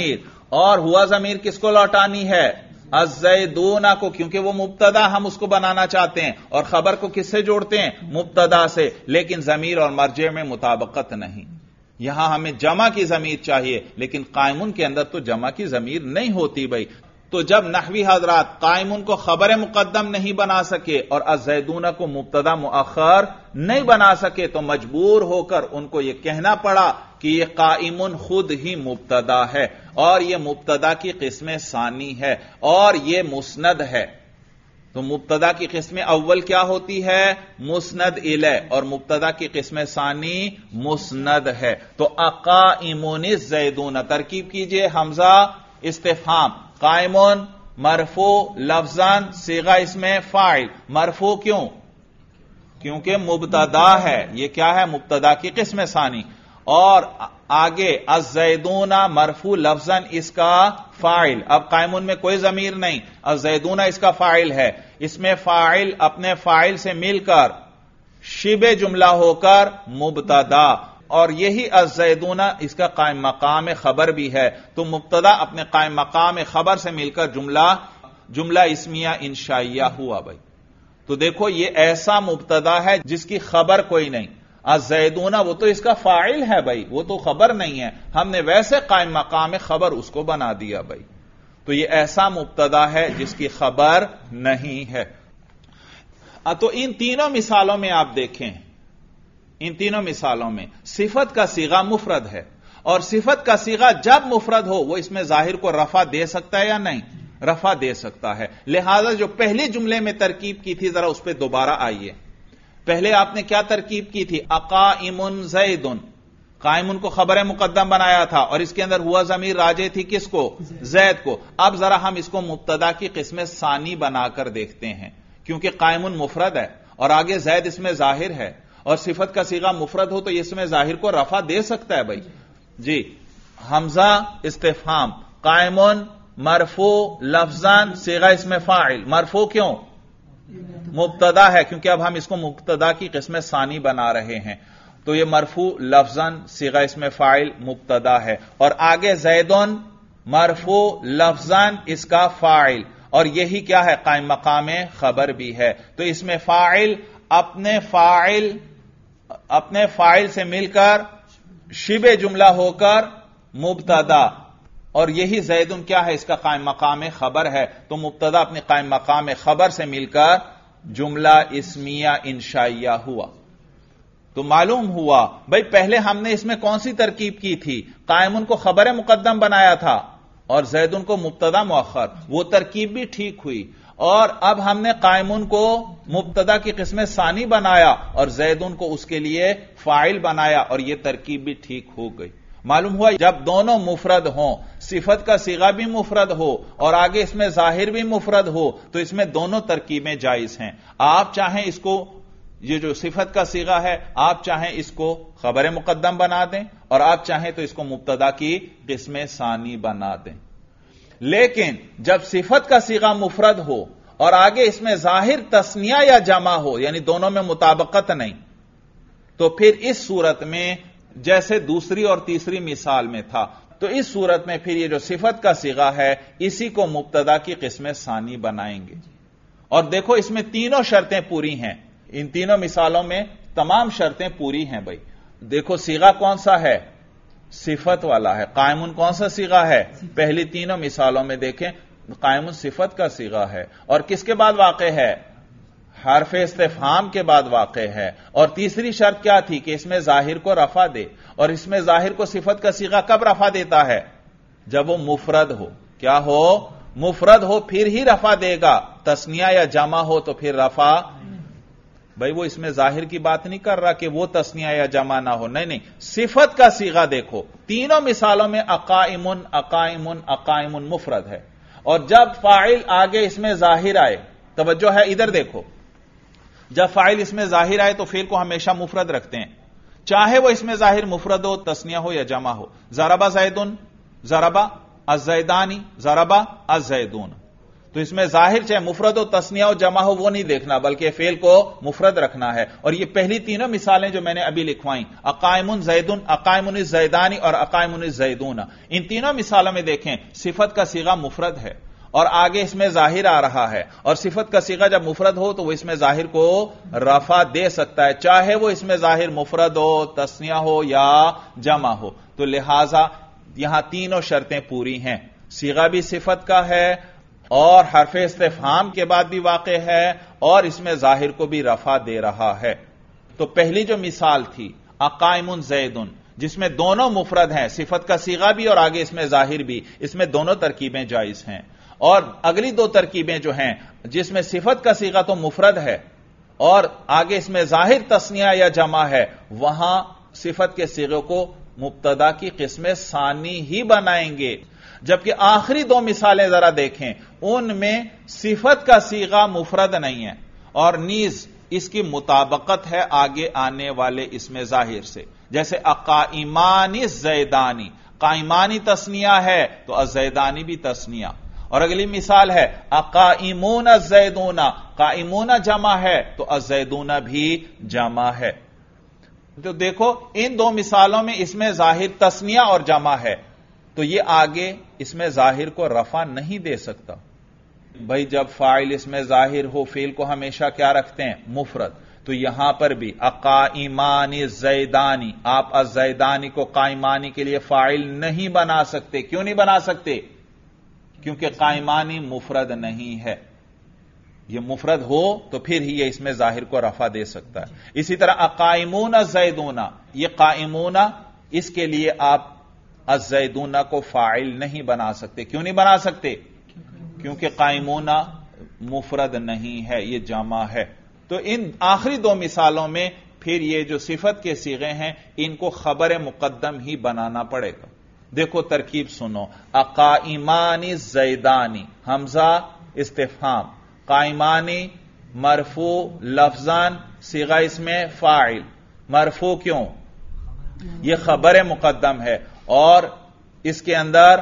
اور ہوا ضمیر کس کو لوٹانی ہے؟ الزیدون کو، کیونکہ وہ مبتدا ہم اس کو بنانا چاہتے ہیں، اور خبر کو کس سے جوڑتے ہیں؟ مبتدا سے، لیکن ضمیر اور مرجع میں مطابقت نہیں۔ یہاں ہمیں جمع کی ضمیر چاہیے، لیکن قائمون کے اندر تو جمع کی ضمیر نہیں ہوتی بھائی۔ تو جب نحوی حضرات قائمون کو خبر مقدم نہیں بنا سکے اور الزیدون کو مبتدا مؤخر نہیں بنا سکے، تو مجبور ہو کر ان کو یہ کہنا پڑا کہ یہ قائمون خود ہی مبتدا ہے، اور یہ مبتدا کی قسم ثانی ہے، اور یہ مسند ہے۔ تو مبتدا کی قسم اول کیا ہوتی ہے؟ مسند الیہ، اور مبتدا کی قسم ثانی مسند ہے۔ تو اقائمون الزیدون، ترکیب کیجئے، حمزہ استفہام، قائمون مرفوع لفظاً صیغہ اسم فاعل، مرفوع کیوں؟ کیونکہ مبتدا ہے، یہ کیا ہے؟ مبتدا کی قسم ثانی۔ اور آگے الزیدون مرفوع لفظاً اس کا فاعل، اب قائمون میں کوئی ضمیر نہیں، الزیدون اس کا فاعل ہے، اس میں فاعل اپنے فاعل سے مل کر شبہ جملہ ہو کر مبتدا، اور یہی الزیدون اس کا قائم مقام خبر بھی ہے۔ تو مبتدا اپنے قائم مقام خبر سے مل کر جملہ اسمیہ انشائیہ ہوا بھائی۔ تو دیکھو یہ ایسا مبتدا ہے جس کی خبر کوئی نہیں، الزیدون وہ تو اس کا فاعل ہے بھائی، وہ تو خبر نہیں ہے، ہم نے ویسے قائم مقام خبر اس کو بنا دیا بھائی۔ تو یہ ایسا مبتدا ہے جس کی خبر نہیں ہے۔ تو ان تینوں مثالوں میں آپ دیکھیں، ان تینوں مثالوں میں صفت کا صیغہ مفرد ہے، اور صفت کا صیغہ جب مفرد ہو وہ اس میں ظاہر کو رفع دے سکتا ہے یا نہیں؟ رفع دے سکتا ہے۔ لہذا جو پہلے جملے میں ترکیب کی تھی ذرا اس پہ دوبارہ آئیے۔ پہلے آپ نے کیا ترکیب کی تھی؟ اقائم زید، قائم کو خبر مقدم بنایا تھا، اور اس کے اندر ہوا ضمیر راجع تھی کس کو؟ زید کو۔ اب ذرا ہم اس کو مبتدا کی قسم ثانی بنا کر دیکھتے ہیں، کیونکہ قائم مفرد ہے اور آگے زید اس میں ظاہر ہے، اور صفت کا صیغہ مفرد ہو تو اس میں ظاہر کو رفع دے سکتا ہے بھائی۔ جی، حمزہ استفہام، قائم مرفوع لفظاً صیغہ اسم فاعل، مرفوع کیوں؟ مبتدا ہے، کیونکہ اب ہم اس کو مبتدا کی قسم ثانی بنا رہے ہیں، تو یہ مرفوع لفظاً صیغہ اسم فاعل مبتدا ہے، اور آگے زیدن مرفوع لفظاً اس کا فاعل، اور یہی کیا ہے؟ قائم مقام خبر بھی ہے۔ تو اس میں فاعل اپنے فاعل سے مل کر شبہ جملہ ہو کر مبتدا، اور یہی زیدن کیا ہے؟ اس کا قائم مقام خبر ہے۔ تو مبتدا اپنے قائم مقام خبر سے مل کر جملہ اسمیہ انشائیہ ہوا۔ تو معلوم ہوا بھائی پہلے ہم نے اس میں کون سی ترکیب کی تھی؟ قائمن کو خبر مقدم بنایا تھا اور زیدن کو مبتدا مؤخر، وہ ترکیب بھی ٹھیک ہوئی، اور اب ہم نے قائمن کو مبتدا کی قسم ثانی بنایا اور زیدن کو اس کے لیے فاعل بنایا، اور یہ ترکیب بھی ٹھیک ہو گئی۔ معلوم ہوا جب دونوں مفرد ہوں، صفت کا صیغہ بھی مفرد ہو اور آگے اس میں ظاہر بھی مفرد ہو، تو اس میں دونوں ترکیبیں جائز ہیں۔ آپ چاہیں اس کو، یہ جو صفت کا صیغہ ہے، آپ چاہیں اس کو خبر مقدم بنا دیں، اور آپ چاہیں تو اس کو مبتدا کی قسم ثانی بنا دیں۔ لیکن جب صفت کا صیغہ مفرد ہو اور آگے اس میں ظاہر تثنیہ یا جمع ہو، یعنی دونوں میں مطابقت نہیں، تو پھر اس صورت میں جیسے دوسری اور تیسری مثال میں تھا، تو اس صورت میں پھر یہ جو صفت کا صیغہ ہے اسی کو مبتدا کی قسم ثانی بنائیں گے۔ اور دیکھو اس میں تینوں شرطیں پوری ہیں، ان تینوں مثالوں میں تمام شرطیں پوری ہیں بھائی۔ دیکھو صیغہ کون سا ہے؟ صفت والا ہے۔ قائمن کون سا صیغہ ہے؟ پہلی تینوں مثالوں میں دیکھیں قائمن صفت کا صیغہ ہے، اور کس کے بعد واقع ہے؟ حرف استفہام کے بعد واقع ہے۔ اور تیسری شرط کیا تھی؟ کہ اس میں ظاہر کو رفع دے، اور اس میں ظاہر کو صفت کا صیغہ کب رفع دیتا ہے؟ جب وہ مفرد ہو۔ کیا ہو؟ مفرد ہو پھر ہی رفع دے گا، تثنیہ یا جمع ہو تو پھر رفع بھائی وہ اس میں ظاہر کی بات نہیں کر رہا کہ وہ تثنیہ یا جمع نہ ہو، نہیں، صفت کا صیغہ دیکھو تینوں مثالوں میں اقائمن اقائمن اقائمن مفرد ہے، اور جب فاعل آگے اس میں ظاہر آئے، توجہ ہے ادھر دیکھو، جب فاعل اس میں ظاہر آئے تو فعل کو ہمیشہ مفرد رکھتے ہیں، چاہے وہ اس میں ظاہر مفرد ہو، تثنیہ ہو یا جمع ہو۔ ضربہ زیدن، ضربہ الزیدانی، ضربہ الزیدون۔ تو اس میں ظاہر چاہے مفرد ہو تثنیہ ہو جمع ہو وہ نہیں دیکھنا بلکہ فعل کو مفرد رکھنا ہے. اور یہ پہلی تینوں مثالیں جو میں نے ابھی لکھوائیں اقائم زیدن اقائم الزیدانی اور اقائم الزیدون ان تینوں مثالوں میں دیکھیں صفت کا صیغہ مفرد ہے اور آگے اس میں ظاہر آ رہا ہے اور صفت کا صیغہ جب مفرد ہو تو وہ اس میں ظاہر کو رفع دے سکتا ہے چاہے وہ اس میں ظاہر مفرد ہو تثنیہ ہو یا جمع ہو. تو لہذا یہاں تینوں شرطیں پوری ہیں صیغہ بھی صفت کا ہے اور حرف استفہام کے بعد بھی واقع ہے اور اس میں ظاہر کو بھی رفع دے رہا ہے. تو پہلی جو مثال تھی اقائم زیدن جس میں دونوں مفرد ہیں صفت کا صیغہ بھی اور آگے اس میں ظاہر بھی اس میں دونوں ترکیبیں جائز ہیں. اور اگلی دو ترکیبیں جو ہیں جس میں صفت کا صیغہ تو مفرد ہے اور آگے اس میں ظاہر تثنیہ یا جمع ہے وہاں صفت کے صیغے کو مبتدا کی قسم ثانی ہی بنائیں گے. جبکہ آخری دو مثالیں ذرا دیکھیں ان میں صفت کا صیغہ مفرد نہیں ہے اور نیز اس کی مطابقت ہے آگے آنے والے اسم ظاہر سے. جیسے اقائمان الزیدانی قائمانی تثنیہ ہے تو الزیدانی بھی تثنیہ. اور اگلی مثال ہے اقائمون الزیدون قائمون جمع ہے تو الزیدون بھی جمع ہے. تو دیکھو ان دو مثالوں میں اس میں ظاہر تثنیہ اور جمع ہے تو یہ آگے اس میں ظاہر کو رفع نہیں دے سکتا. بھائی جب فاعل اس میں ظاہر ہو فعل کو ہمیشہ کیا رکھتے ہیں مفرد. تو یہاں پر بھی اقائمان الزیدانی آپ الزیدانی کو قائمانی کے لیے فاعل نہیں بنا سکتے. کیوں نہیں بنا سکتے؟ کیونکہ قائمانی مفرد نہیں ہے. یہ مفرد ہو تو پھر ہی یہ اس میں ظاہر کو رفع دے سکتا ہے. اسی طرح اقائمون الزیدون یہ قائمون اس کے لیے آپ الزیدون کو فاعل نہیں بنا سکتے. کیوں نہیں بنا سکتے؟ کیونکہ قائمون مفرد نہیں ہے یہ جمع ہے. تو ان آخری دو مثالوں میں پھر یہ جو صفت کے صیغے ہیں ان کو خبر مقدم ہی بنانا پڑے گا. دیکھو ترکیب سنو اقائمان الزیدانی حمزہ استفہام قائمانی مرفوع لفظان صیغہ اس میں فاعل مرفوع کیوں؟ یہ خبر مقدم ہے اور اس کے اندر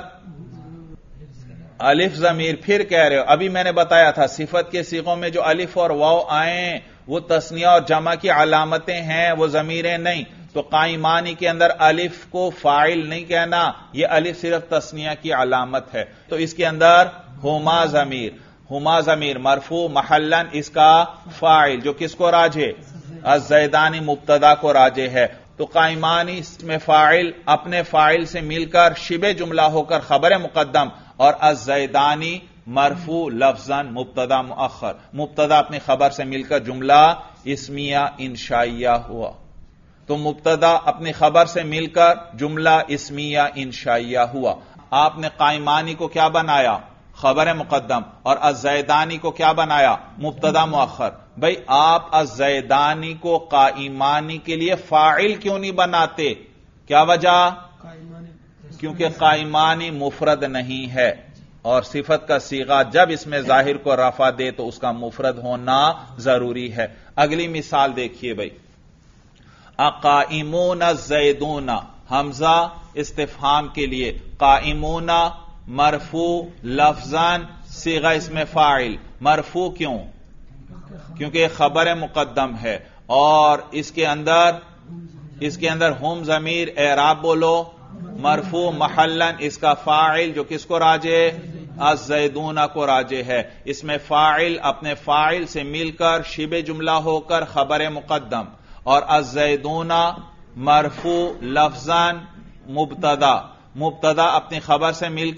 الف ضمیر پھر کہہ رہے ہو ابھی میں نے بتایا تھا صفت کے صیغوں میں جو الف اور واو آئیں وہ تثنیہ اور جمع کی علامتیں ہیں وہ ضمیریں نہیں. تو قائمانی کے اندر الف کو فاعل نہیں کہنا یہ الف صرف تثنیہ کی علامت ہے. تو اس کے اندر ہما ضمیر مرفوع محلن اس کا فاعل جو کس کو راجے الزیدانی مبتدا کو راجے ہے. تو قائمانی اس میں فاعل اپنے فاعل سے مل کر شبہ جملہ ہو کر خبر مقدم اور الزیدانی مرفوع لفظاً مبتدا مؤخر مبتدا اپنی خبر سے مل کر جملہ اسمیہ انشائیہ ہوا. تو مبتدا اپنی خبر سے مل کر جملہ اسمیہ انشائیہ ہوا. آپ نے قائمانی کو کیا بنایا خبر مقدم اور الزیدانی کو کیا بنایا مبتدا مؤخر. بھئی آپ الزیدانی کو قائمانی کے لیے فاعل کیوں نہیں بناتے؟ کیا وجہ؟ کیونکہ قائمانی مفرد نہیں ہے اور صفت کا صیغہ جب اس میں ظاہر کو رفع دے تو اس کا مفرد ہونا ضروری ہے. اگلی مثال دیکھیے بھئی اقائمون الزیدون حمزہ استفہام کے لیے قائمون مرفوع لفظاً صیغہ اس میں فاعل مرفوع کیوں؟ کیونکہ خبر مقدم ہے اور اس کے اندر ہم ضمیر اعراب بولو مرفوع محلن اس کا فاعل جو کس کو راجے الزیدون کو راجے ہے. اس میں فاعل اپنے فاعل سے مل کر شبہ جملہ ہو کر خبر مقدم اور الزیدون مرفوع لفظاً مبتدا اپنی خبر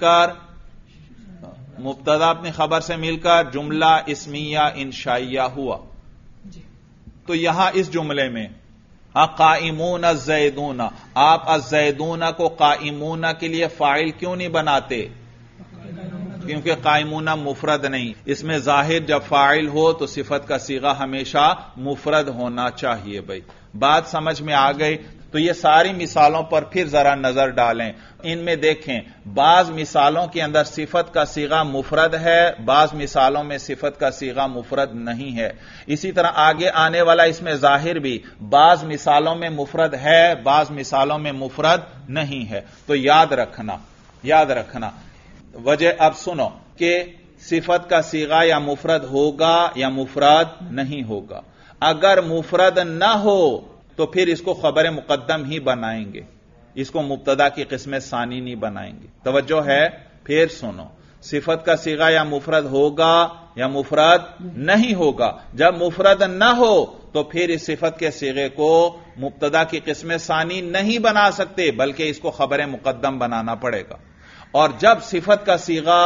سے مل کر جملہ اسمیہ انشائیہ ہوا. تو یہاں اس جملے میں اقائمون الزیدون آپ الزیدون کو قائمون کے لیے فاعل کیوں نہیں بناتے؟ کیونکہ قائمون مفرد نہیں. اس میں ظاہر جب فاعل ہو تو صفت کا صیغہ ہمیشہ مفرد ہونا چاہیے. بھائی بات سمجھ میں آ گئی؟ تو یہ ساری مثالوں پر پھر ذرا نظر ڈالیں. ان میں دیکھیں بعض مثالوں کے اندر صفت کا صیغہ مفرد ہے بعض مثالوں میں صفت کا صیغہ مفرد نہیں ہے. اسی طرح آگے آنے والا اس میں ظاہر بھی بعض مثالوں میں مفرد ہے بعض مثالوں میں مفرد نہیں ہے. تو یاد رکھنا وجہ اب سنو کہ صفت کا صیغہ یا مفرد ہوگا یا مفرد نہیں ہوگا. اگر مفرد نہ ہو تو پھر اس کو خبر مقدم ہی بنائیں گے، اس کو مبتدا کی قسم ثانی نہیں بنائیں گے. توجہ ہے؟ پھر سنو، صفت کا صیغہ یا مفرد ہوگا یا مفرد نہیں ہوگا. جب مفرد نہ ہو تو پھر اس صفت کے صیغے کو مبتدا کی قسم ثانی نہیں بنا سکتے، بلکہ اس کو خبر مقدم بنانا پڑے گا. اور جب صفت کا صیغہ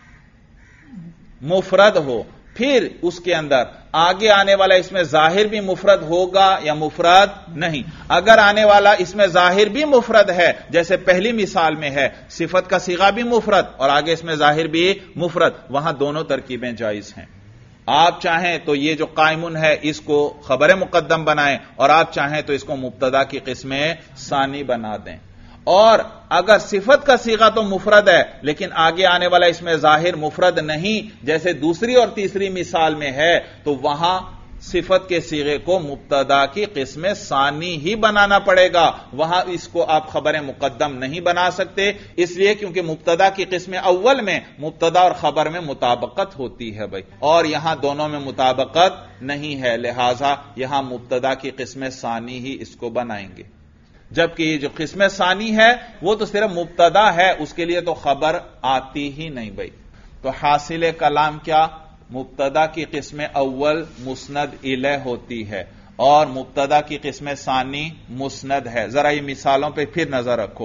مفرد ہو پھر اس کے اندر آگے آنے والا اس میں ظاہر بھی مفرد ہوگا یا مفرد نہیں. اگر آنے والا اس میں ظاہر بھی مفرد ہے، جیسے پہلی مثال میں ہے صفت کا صیغہ بھی مفرد اور آگے اس میں ظاہر بھی مفرد، وہاں دونوں ترکیبیں جائز ہیں. آپ چاہیں تو یہ جو قائمن ہے اس کو خبر مقدم بنائیں اور آپ چاہیں تو اس کو مبتدا کی قسم ثانی بنا دیں. اور اگر صفت کا صیغہ تو مفرد ہے لیکن آگے آنے والا اس میں ظاہر مفرد نہیں، جیسے دوسری اور تیسری مثال میں ہے، تو وہاں صفت کے صیغے کو مبتدا کی قسم ثانی ہی بنانا پڑے گا. وہاں اس کو آپ خبر مقدم نہیں بنا سکتے، اس لیے کیونکہ مبتدا کی قسم اول میں مبتدا اور خبر میں مطابقت ہوتی ہے بھائی، اور یہاں دونوں میں مطابقت نہیں ہے، لہذا یہاں مبتدا کی قسم ثانی ہی اس کو بنائیں گے. جبکہ یہ جو قسم ثانی ہے وہ تو صرف مبتدا ہے، اس کے لیے تو خبر آتی ہی نہیں بھائی. تو حاصل کلام کیا؟ مبتدا کی قسم اول مسند الیہ ہوتی ہے اور مبتدا کی قسم ثانی مسند ہے. ذرا یہ مثالوں پہ پھر نظر رکھو.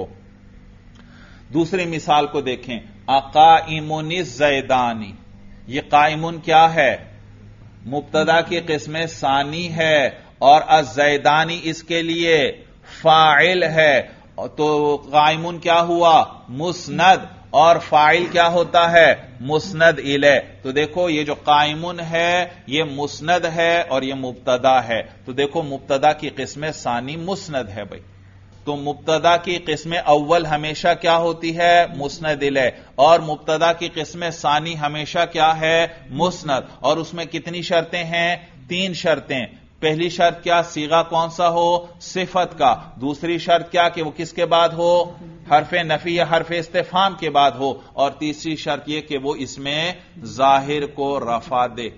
دوسری مثال کو دیکھیں، اقائمن الزیدانی. یہ قائمن کیا ہے؟ مبتدا کی قسم ثانی ہے اور الزیدانی اس کے لیے فاعل ہے. تو قائمن کیا ہوا؟ مسند، اور فاعل کیا ہوتا ہے؟ مسند الیہ. تو دیکھو یہ جو قائمن ہے یہ مسند ہے اور یہ مبتدا ہے. تو دیکھو مبتدا کی قسم ثانی مسند ہے بھائی. تو مبتدا کی قسم اول ہمیشہ کیا ہوتی ہے؟ مسند الیہ. اور مبتدا کی قسم ثانی ہمیشہ کیا ہے؟ مسند. اور اس میں کتنی شرطیں ہیں؟ 3 شرطیں. پہلی شرط کیا؟ صیغہ کون سا ہو؟ صفت کا. دوسری شرط کیا کہ وہ کس کے بعد ہو؟ حرف نفی یا حرف استفہام کے بعد ہو. اور تیسری شرط یہ کہ وہ اس میں ظاہر کو رفع دے.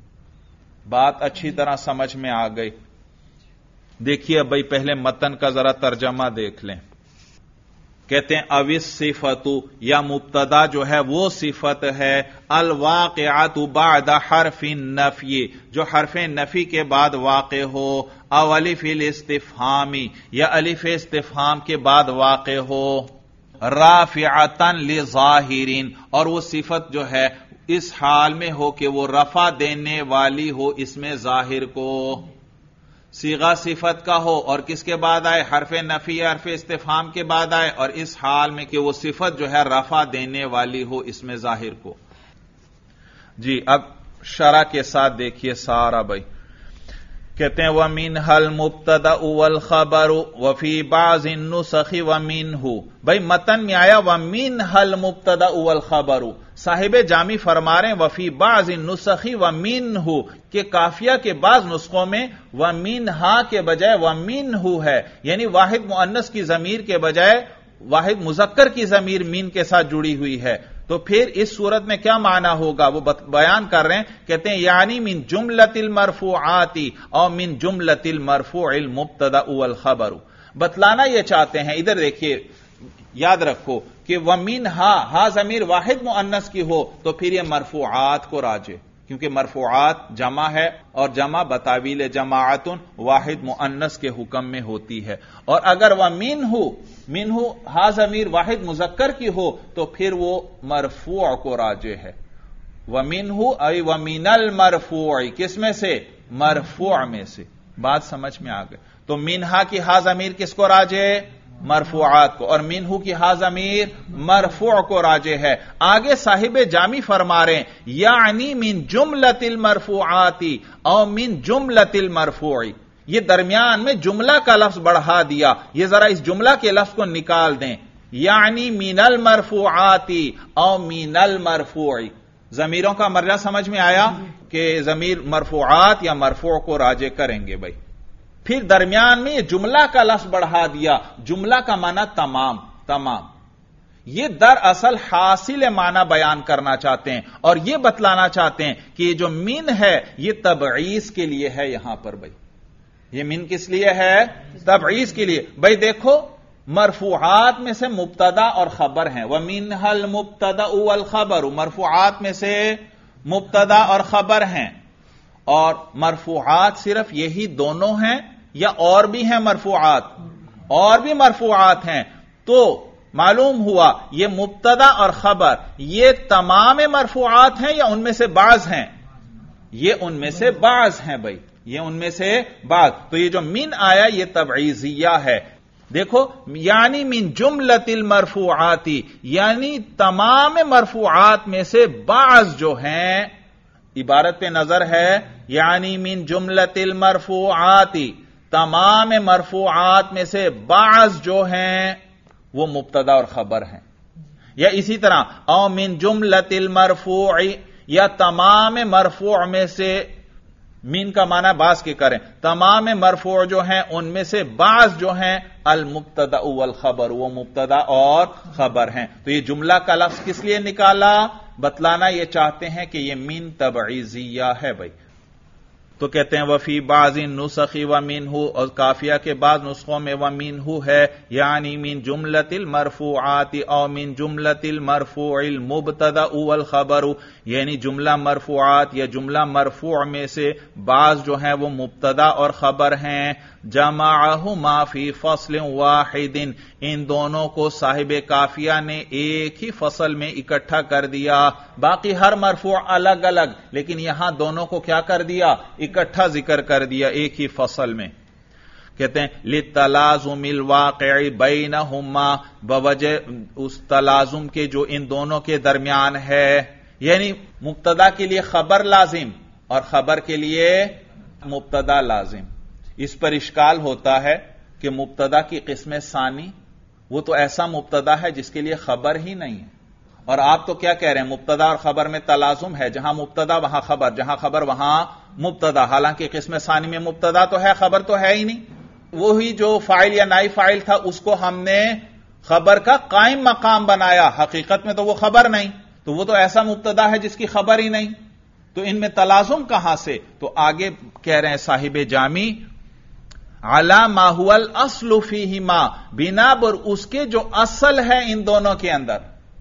بات اچھی طرح سمجھ میں آ گئی. دیکھیے بھائی پہلے متن کا ذرا ترجمہ دیکھ لیں. کہتے ہیں اوس صفت، یا مبتدا جو ہے وہ صفت ہے الواقعات بعد حرف النفی، جو حرف نفی کے بعد واقع ہو، او الف الاستفہامی، یا الف استفہام کے بعد واقع ہو، رافعتا لظاہرین، اور وہ صفت جو ہے اس حال میں ہو کہ وہ رفع دینے والی ہو اس میں ظاہر کو. صیغہ صفت کا ہو اور کس کے بعد آئے؟ حرف نفی حرف استفہام کے بعد آئے، اور اس حال میں کہ وہ صفت جو ہے رفع دینے والی ہو اس میں ظاہر کو. جی اب شرح کے ساتھ دیکھیے سارا بھائی. کہتے ہیں وَمِنْهَا الْمُبْتَدَأُ وَالْخَبَرُ وَفِي بَعْضِ النُّسَخِ وَمِنْهُ. بھائی متن میں آیا وَمِنْهَا الْمُبْتَدَأُ وَالْخَبَرُ، صاحب جامی فرما رہے ہیں وفی بعض النسخ ومنہ، کہ کافیہ کے بعض نسخوں میں ومنہا کے بجائے ومنہ ہے، یعنی واحد مؤنث کی ضمیر کے بجائے واحد مذکر کی ضمیر مین کے ساتھ جڑی ہوئی ہے. تو پھر اس صورت میں کیا معنی ہوگا وہ بیان کر رہے ہیں. کہتے ہیں یعنی من جملۃ المرفوعات او من جملۃ المرفوع المبتدأ والخبر. بتلانا یہ چاہتے ہیں، ادھر دیکھیے یاد رکھو کہ ومنہا، ہا ضمیر واحد مؤنث کی ہو تو پھر یہ مرفوعات کو راجے، کیونکہ مرفوعات جمع ہے اور جمع بتاویل جماعت واحد مؤنث کے حکم میں ہوتی ہے. اور اگر منہ ہا ضمیر واحد مذکر کی ہو تو پھر وہ مرفوع کو راجے ہے. ومنہ ای ومن المرفوع، کس میں سے؟ مرفوع میں سے. بات سمجھ میں آ گئی. تو منہا کی ہا ضمیر کس کو راجے؟ مرفوعات کو. اور منہو کی ہا ضمیر مرفوع کو راجے ہے. آگے صاحب جامی فرما رہے ہیں یعنی من جملۃ المرفوعات او من جملۃ المرفوع. یہ درمیان میں جملہ کا لفظ بڑھا دیا، یہ ذرا اس جملہ کے لفظ کو نکال دیں. یعنی من المرفوعات او من المرفوع. ضمیروں کا مرجع سمجھ میں آیا کہ ضمیر مرفوعات یا مرفوع کو راجے کریں گے بھائی. پھر درمیان میں یہ جملہ کا لفظ بڑھا دیا. جملہ کا معنی تمام. یہ دراصل حاصل معنی بیان کرنا چاہتے ہیں اور یہ بتلانا چاہتے ہیں کہ یہ جو من ہے یہ تبعیض کے لیے ہے. یہاں پر بھائی یہ من کس لیے ہے؟ تبعیض کے لیے. بھائی دیکھو مرفوعات میں سے مبتدا اور خبر ہیں. وَمِنْهَا الْمُبْتَدَأُ وَالْخَبَرُ، مرفوعات میں سے مبتدا اور خبر ہیں. اور مرفوعات صرف یہی دونوں ہیں یا اور بھی ہیں مرفوعات؟ اور بھی مرفوعات ہیں. تو معلوم ہوا یہ مبتدا اور خبر یہ تمام مرفوعات ہیں یا ان میں سے بعض ہیں؟ یہ ان میں سے بعض ہیں بھائی، یہ ان میں سے بعض. تو یہ جو من آیا یہ تبعیضیہ ہے. دیکھو یعنی من جملۃ المرفوعات، یعنی تمام مرفوعات میں سے بعض جو ہیں، عبارت پہ نظر ہے، یعنی من جملۃ المرفوعات، تمام مرفوعات میں سے بعض جو ہیں وہ مبتدا اور خبر ہیں. یا اسی طرح او من جملۃ المرفوع، یا تمام مرفوع میں سے، من کا معنی بعض کے کریں، تمام مرفوع جو ہیں ان میں سے بعض جو ہیں المبتدا والخبر، وہ مبتدا اور خبر ہیں. تو یہ جملہ کا لفظ کس لیے نکالا؟ بتلانا یہ چاہتے ہیں کہ یہ من تبعیضیہ ہے بھائی. تو کہتے ہیں وفی بعض النسخ ومنہ، اور کافیہ کے بعض نسخوں میں ومنہ ہے، یعنی من جملۃ المرفوعات او من جملۃ المرفوع المبتدا والخبر، یعنی جملہ مرفوعات یا جملہ مرفوع میں سے بعض جو ہیں وہ مبتدا اور خبر ہیں. جمعہما فی فصل واحد، ان دونوں کو صاحب کافیہ نے ایک ہی فصل میں اکٹھا کر دیا. باقی ہر مرفوع الگ الگ، لیکن یہاں دونوں کو کیا کر دیا؟ اکٹھا ذکر کر دیا ایک ہی فصل میں. کہتے ہیں للتلازم الواقع بینہما، بوجہ اس تلازم کے جو ان دونوں کے درمیان ہے. یعنی مبتدا کے لیے خبر لازم اور خبر کے لیے مبتدا لازم. اس پر اشکال ہوتا ہے کہ مبتدا کی قسم ثانی وہ تو ایسا مبتدا ہے جس کے لیے خبر ہی نہیں ہے، اور آپ تو کیا کہہ رہے ہیں مبتدا اور خبر میں تلازم ہے، جہاں مبتدا وہاں خبر، جہاں خبر وہاں مبتدا. حالانکہ قسم ثانی میں مبتدا تو ہے، خبر تو ہے ہی نہیں. وہی جو فاعل یا نائب فاعل تھا اس کو ہم نے خبر کا قائم مقام بنایا، حقیقت میں تو وہ خبر نہیں، تو وہ تو ایسا مبتدا ہے جس کی خبر ہی نہیں. تو ان میں تلازم کہاں سے؟ تو آگے کہہ رہے ہیں صاحب جامی علی ما هو الاصل فیہما، بنا بر اس کے جو اصل ہے ان دونوں کے اندر،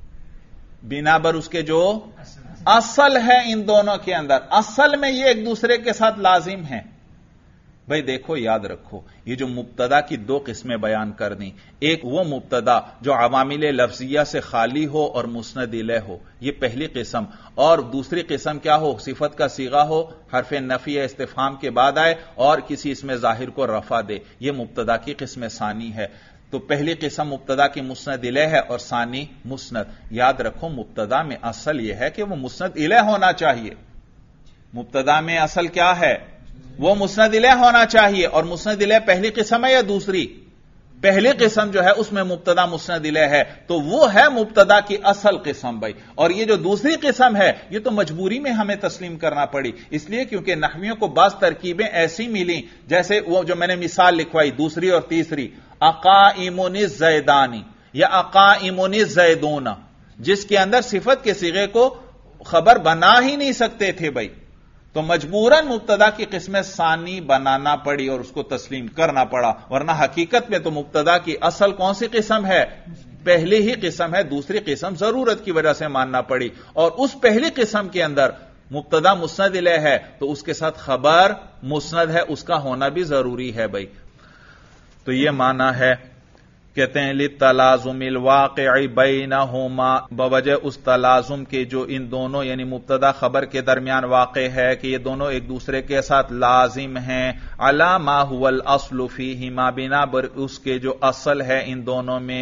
بنا بر اس کے جو اصل ہے ان دونوں کے اندر، اصل میں یہ ایک دوسرے کے ساتھ لازم ہیں. بھئی دیکھو یاد رکھو یہ جو مبتدا کی دو قسمیں بیان کر دیں، ایک وہ مبتدا جو عوامل لفظیہ سے خالی ہو اور مسند الیہ ہو، یہ پہلی قسم، اور دوسری قسم کیا ہو؟ صفت کا صیغہ ہو، حرف نفی یا استفہام کے بعد آئے اور کسی اسم ظاہر کو رفع دے، یہ مبتدا کی قسم ثانی ہے. تو پہلی قسم مبتدا کی مسند الیہ ہے اور ثانی مسند. یاد رکھو مبتدا میں اصل یہ ہے کہ وہ مسند الیہ ہونا چاہیے. مبتدا میں اصل کیا ہے؟ وہ مسند الیہ ہونا چاہیے. اور مسند الیہ پہلی قسم ہے یا دوسری؟ پہلی قسم جو ہے اس میں مبتدا مسند الیہ ہے، تو وہ ہے مبتدا کی اصل قسم بھائی. اور یہ جو دوسری قسم ہے یہ تو مجبوری میں ہمیں تسلیم کرنا پڑی، اس لیے کیونکہ نحویوں کو بعض ترکیبیں ایسی ملی، جیسے وہ جو میں نے مثال لکھوائی دوسری اور تیسری، اقائم الزیدانی یا اقائم الزیدون، جس کے اندر صفت کے صیغے کو خبر بنا ہی نہیں سکتے تھے بھائی، تو مجبوراً مبتدا کی قسم ثانی بنانا پڑی اور اس کو تسلیم کرنا پڑا. ورنہ حقیقت میں تو مبتدا کی اصل کون سی قسم ہے؟ پہلی ہی قسم ہے، دوسری قسم ضرورت کی وجہ سے ماننا پڑی. اور اس پہلی قسم کے اندر مبتدا مسند الیہ ہے تو اس کے ساتھ خبر مسند ہے، اس کا ہونا بھی ضروری ہے بھائی. تو یہ معنی ہے. کہتے ہیں للتلازم الواقع بینہما، بوجہ اس تلازم کے جو ان دونوں یعنی مبتدا خبر کے درمیان واقع ہے کہ یہ دونوں ایک دوسرے کے ساتھ لازم ہیں. علی ما هو الاصل فیہما، بنا بر اس کے جو اصل ہے ان دونوں میں.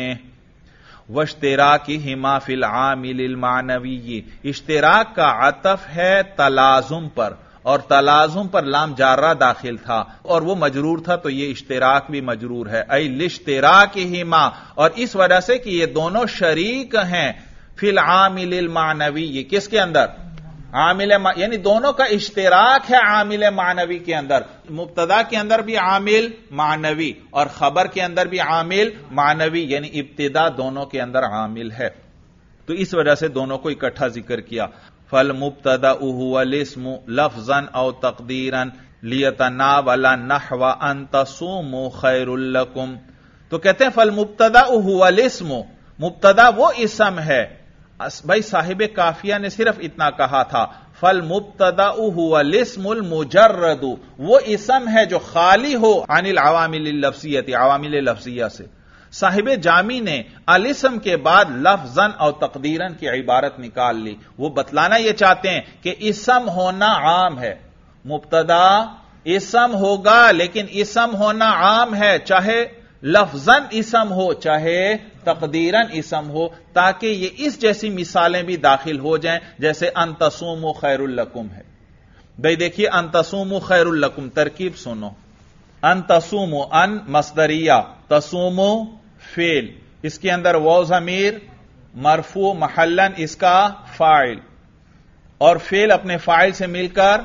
واشتراکہما فی العامل المعنوی، اشتراک کا عطف ہے تلازم پر، اور تلازم پر لام جارہ داخل تھا اور وہ مجرور تھا تو یہ اشتراک بھی مجرور ہے. ای لاشتراکہما، اور اس وجہ سے کہ یہ دونوں شریک ہیں فی العامل المعنوی، یہ کس کے اندر؟ عامل یعنی دونوں کا اشتراک ہے عامل معنوی کے اندر. مبتدا کے اندر بھی عامل معنوی اور خبر کے اندر بھی عامل معنوی، یعنی ابتدا دونوں کے اندر عامل ہے. تو اس وجہ سے دونوں کو اکٹھا ذکر کیا. فالمبتدا هو الاسم لفظا او تقدیرا لیتناول نحو ان تصوموا خیر لکم. تو کہتے ہیں فالمبتدا هو الاسم، مبتدا وہ اسم ہے. بھائی صاحب کافیہ نے صرف اتنا کہا تھا فالمبتدا هو الاسم المجرد، وہ اسم ہے جو خالی ہو عن العوامل اللفظیہ، عوامل لفظیہ سے. صاحب جامی نے الاسم کے بعد لفظاً اور تقدیراً کی عبارت نکال لی. وہ بتلانا یہ چاہتے ہیں کہ اسم ہونا عام ہے. مبتدا اسم ہوگا لیکن اسم ہونا عام ہے، چاہے لفظاً اسم ہو چاہے تقدیراً اسم ہو، تاکہ یہ اس جیسی مثالیں بھی داخل ہو جائیں جیسے ان تصوموا خیر لکم ہے. بھئی دیکھیے ان تصوموا خیر لکم ترکیب سنو. ان تصوموا، ان مصدریہ، تصوموا فعل، اس کے اندر واو ضمیر مرفوع محلاً اس کا فاعل، اور فعل اپنے فاعل سے مل کر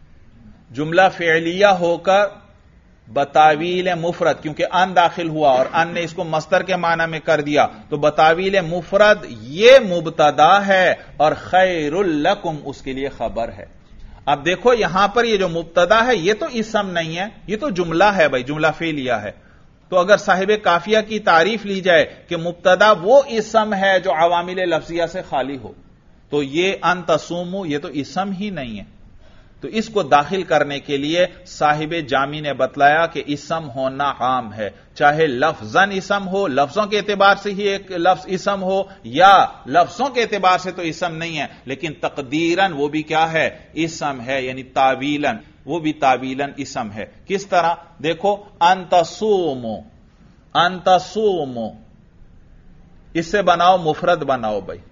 جملہ فعلیہ ہو کر بتاویل مفرد، کیونکہ ان داخل ہوا اور ان نے اس کو مصدر کے معنی میں کر دیا تو بتاویل مفرد یہ مبتدا ہے اور خیر لکم اس کے لیے خبر ہے. اب دیکھو یہاں پر یہ جو مبتدا ہے یہ تو اسم نہیں ہے، یہ تو جملہ ہے بھائی، جملہ فعلیہ ہے. تو اگر صاحب کافیہ کی تعریف لی جائے کہ مبتدا وہ اسم ہے جو عوامل لفظیہ سے خالی ہو، تو یہ ان تصوموا یہ تو اسم ہی نہیں ہے. تو اس کو داخل کرنے کے لیے صاحب جامی نے بتلایا کہ اسم ہونا عام ہے، چاہے لفظاً اسم ہو، لفظوں کے اعتبار سے ہی ایک لفظ اسم ہو، یا لفظوں کے اعتبار سے تو اسم نہیں ہے لیکن تقدیراً وہ بھی کیا ہے، اسم ہے، یعنی تعویلاً وہ بھی تعویلاً اسم ہے. کس طرح؟ دیکھو ان تصوموا، ان تصوموا اس سے بناؤ مفرد بناؤ بھائی.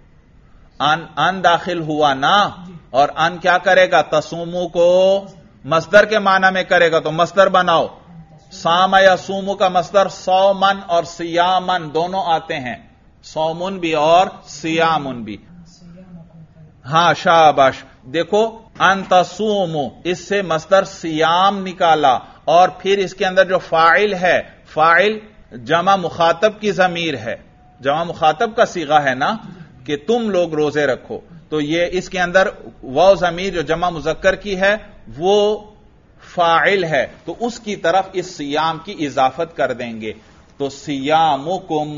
ان داخل ہوا نا، اور ان کیا کرے گا، تصومو کو مصدر کے معنی میں کرے گا تو مصدر بناؤ. سام یا سومو کا مصدر صومن اور سیامن دونوں آتے ہیں، صومن بھی اور سیامن بھی. ہاں شاباش. دیکھو ان تصومو اس سے مصدر سیام نکالا، اور پھر اس کے اندر جو فاعل ہے، فاعل جمع مخاطب کی ضمیر ہے، جمع مخاطب کا صیغہ ہے نا کہ تم لوگ روزے رکھو، تو یہ اس کے اندر واو ضمیر جو جمع مذکر کی ہے وہ فاعل ہے، تو اس کی طرف اس سیام کی اضافت کر دیں گے. تو سیامکم،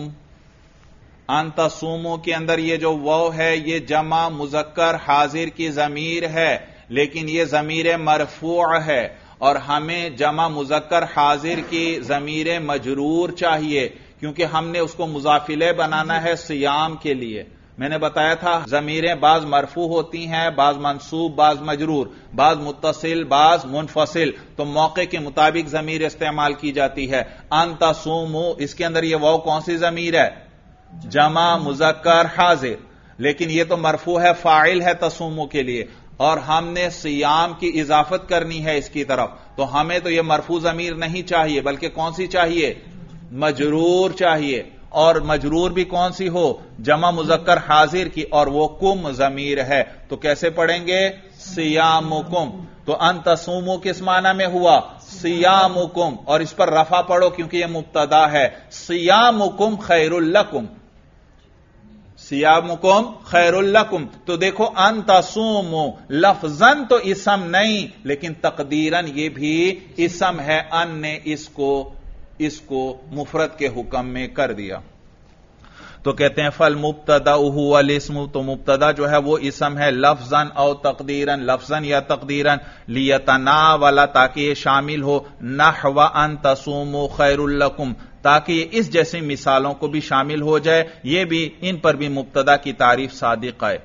ان تصوموا کے اندر یہ جو واو ہے یہ جمع مذکر حاضر کی ضمیر ہے، لیکن یہ ضمیر مرفوع ہے اور ہمیں جمع مذکر حاضر کی ضمیر مجرور چاہیے، کیونکہ ہم نے اس کو مضاف الیہ بنانا ہے سیام کے لیے. میں نے بتایا تھا ضمیریں بعض مرفوع ہوتی ہیں، بعض منصوب، بعض مجرور، بعض متصل، بعض منفصل، تو موقع کے مطابق ضمیر استعمال کی جاتی ہے. ان تصوموا اس کے اندر یہ واو کون سی ضمیر ہے، جمع مذکر حاضر، لیکن یہ تو مرفوع ہے، فاعل ہے تصوموا کے لیے، اور ہم نے سیام کی اضافت کرنی ہے اس کی طرف، تو ہمیں تو یہ مرفوع ضمیر نہیں چاہیے بلکہ کون سی چاہیے، مجرور چاہیے. اور مجرور بھی کون سی ہو، جمع مذکر حاضر کی، اور وہ کم ضمیر ہے. تو کیسے پڑھیں گے، سیامکم. تو ان تصوموا کس معنی میں ہوا، سیامکم، اور اس پر رفع پڑھو کیونکہ یہ مبتدا ہے. سیامکم خیر لکم، سیامکم خیر لکم. تو دیکھو ان تصوموا لفظاً تو اسم نہیں لیکن تقدیراً یہ بھی اسم ہے، ان نے اس کو مفرد کے حکم میں کر دیا. تو کہتے ہیں فالمبتدا هو الاسم، تو مبتدا جو ہے وہ اسم ہے لفظاً او تقدیراً، لفظاً یا تقدیراً، لیتناول تاکہ یہ شامل ہو، نحو ان تصوموا خیر لکم تاکہ یہ اس جیسی مثالوں کو بھی شامل ہو جائے. یہ بھی ان پر بھی مبتدا کی تعریف صادق ہے.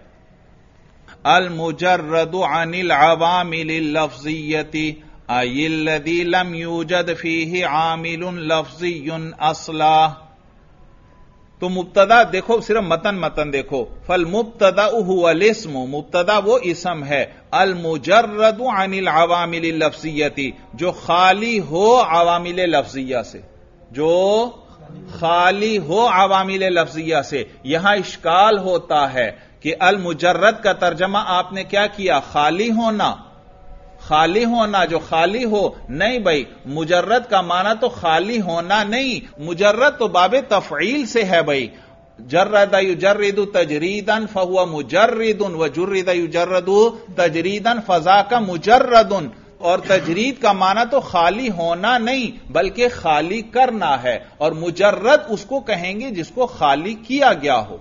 المجرد عن العوامل اللفظیۃ ای الذی لم یوجد فیہ عامل لفظی اصلا. تو مبتدا دیکھو، صرف متن دیکھو. فالمبتدا هو الاسم، مبتدا وہ اسم ہے المجرد عن العوامل اللفظیۃ جو خالی ہو عوامل لفظیہ سے، جو خالی ہو عوامل لفظیہ سے. یہاں اشکال ہوتا ہے کہ المجرد کا ترجمہ آپ نے کیا کیا؟ خالی ہونا. خالی ہونا، جو خالی ہو. نہیں بھائی، مجرد کا معنی تو خالی ہونا نہیں، مجرد تو باب تفعیل سے ہے بھائی. جرد یجرد تجریدا فہو مجرد وجرد یجرد تجریدا فذاک مجرد. اور تجرید کا معنی تو خالی ہونا نہیں بلکہ خالی کرنا ہے، اور مجرد اس کو کہیں گے جس کو خالی کیا گیا ہو،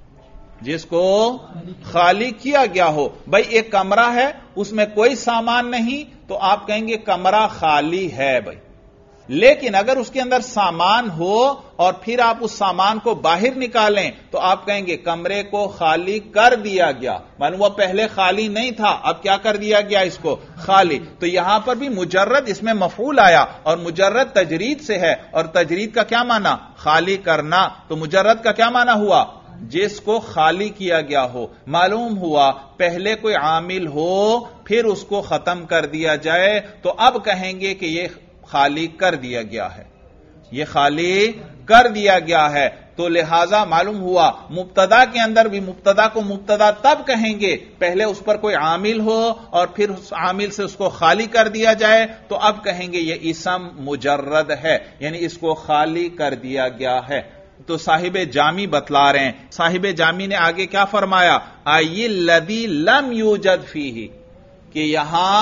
جس کو خالی کیا گیا ہو. بھائی ایک کمرہ ہے، اس میں کوئی سامان نہیں، تو آپ کہیں گے کمرہ خالی ہے بھائی. لیکن اگر اس کے اندر سامان ہو اور پھر آپ اس سامان کو باہر نکالیں تو آپ کہیں گے کمرے کو خالی کر دیا گیا. معلوم وہ پہلے خالی نہیں تھا، اب کیا کر دیا گیا اس کو؟ خالی. تو یہاں پر بھی مجرد اس میں مفعول آیا، اور مجرد تجرید سے ہے، اور تجرید کا کیا معنی؟ خالی کرنا. تو مجرد کا کیا معنی ہوا؟ جس کو خالی کیا گیا ہو. معلوم ہوا پہلے کوئی عامل ہو پھر اس کو ختم کر دیا جائے تو اب کہیں گے کہ یہ خالی کر دیا گیا ہے، یہ خالی کر دیا گیا ہے. تو لہذا معلوم ہوا مبتدا کے اندر بھی مبتدا کو مبتدا تب کہیں گے پہلے اس پر کوئی عامل ہو اور پھر اس عامل سے اس کو خالی کر دیا جائے تو اب کہیں گے یہ اسم مجرد ہے، یعنی اس کو خالی کر دیا گیا ہے. تو صاحب جامی بتلا رہے ہیں، صاحب جامی نے آگے کیا فرمایا؟ ای الذی لم یوجد فیہ، کہ یہاں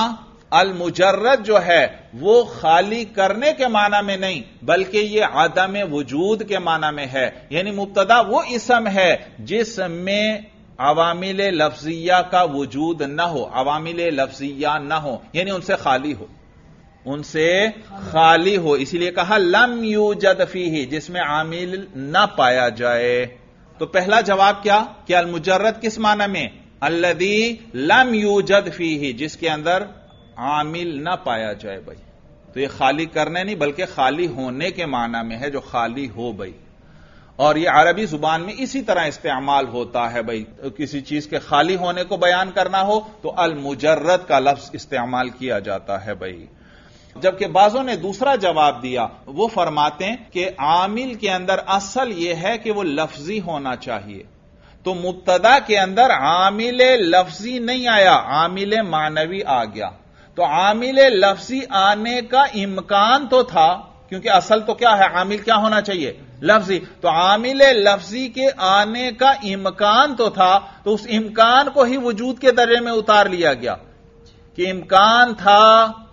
المجرد جو ہے وہ خالی کرنے کے معنی میں نہیں بلکہ یہ عدم وجود کے معنی میں ہے. یعنی مبتدا وہ اسم ہے جس میں عوامل لفظیہ کا وجود نہ ہو، عوامل لفظیہ نہ ہو، یعنی ان سے خالی ہو، ان سے خالی ہو. اسی لیے کہا لم یوجد فیہ، جس میں عامل نہ پایا جائے. تو پہلا جواب کیا کہ المجرد کس معنی میں؟ الذی لم یوجد فیہ، جس کے اندر عامل نہ پایا جائے بھائی. تو یہ خالی کرنے نہیں بلکہ خالی ہونے کے معنی میں ہے، جو خالی ہو بھائی. اور یہ عربی زبان میں اسی طرح استعمال ہوتا ہے بھائی، کسی چیز کے خالی ہونے کو بیان کرنا ہو تو المجرد کا لفظ استعمال کیا جاتا ہے بھائی. جبکہ بعضوں نے دوسرا جواب دیا، وہ فرماتے ہیں کہ عامل کے اندر اصل یہ ہے کہ وہ لفظی ہونا چاہیے. تو مبتدا کے اندر عامل لفظی نہیں آیا، عامل معنوی آ گیا. تو عامل لفظی آنے کا امکان تو تھا، کیونکہ اصل تو کیا ہے؟ عامل کیا ہونا چاہیے؟ لفظی. تو عامل لفظی کے آنے کا امکان تو تھا، تو اس امکان کو ہی وجود کے درجے میں اتار لیا گیا کہ امکان تھا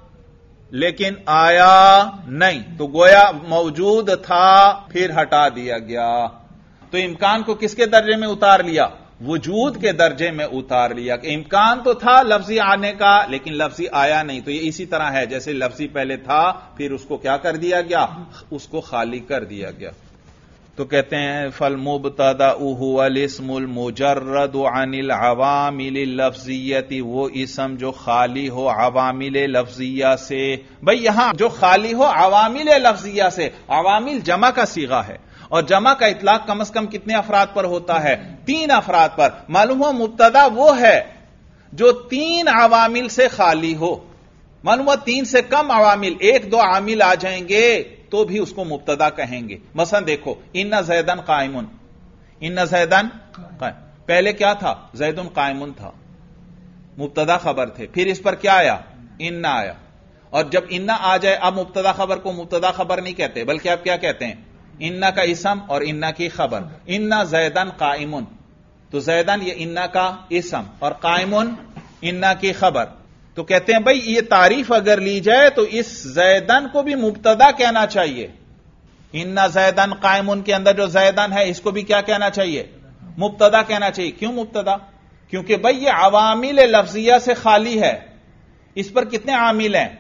لیکن آیا نہیں، تو گویا موجود تھا پھر ہٹا دیا گیا. تو امکان کو کس کے درجے میں اتار لیا؟ وجود کے درجے میں اتار لیا کہ امکان تو تھا لفظی آنے کا لیکن لفظی آیا نہیں. تو یہ اسی طرح ہے جیسے لفظی پہلے تھا پھر اس کو کیا کر دیا گیا؟ اس کو خالی کر دیا گیا. تو کہتے ہیں فالمبتدأ هو الاسم المجرد عن العوامل اللفظیہ، وہ اسم جو خالی ہو عوامل لفظیہ سے. بھئی یہاں جو خالی ہو عوامل لفظیہ سے، عوامل جمع کا صیغہ ہے اور جمع کا اطلاق کم از کم کتنے افراد پر ہوتا ہے؟ 3 افراد پر. معلوم ہو مبتدا وہ ہے جو 3 عوامل سے خالی ہو. معلوم ہو 3 سے کم عوامل، 1-2 عامل آ جائیں گے تو بھی اس کو مبتدا کہیں گے. مثلا دیکھو ان زیدن قائمن، ان زیدن قائم، پہلے کیا تھا؟ زیدن قائمن تھا، مبتدا خبر تھے. پھر اس پر کیا آیا؟ ان آیا. اور جب ان آ جائے اب مبتدا خبر کو مبتدا خبر نہیں کہتے بلکہ اب کیا کہتے ہیں؟ ان کا اسم اور ان کی خبر. ان زیدن قائمن، تو زیدن یہ ان کا اسم اور قائمن ان کی خبر. تو کہتے ہیں بھائی یہ تعریف اگر لی جائے تو اس زیدن کو بھی مبتدا کہنا چاہیے. ان زیدن قائمن کے اندر جو زیدن ہے اس کو بھی کیا کہنا چاہیے؟ مبتدا کہنا چاہیے. کیوں مبتدا؟ کیونکہ بھائی یہ عوامل لفظیہ سے خالی ہے. اس پر کتنے عامل ہیں؟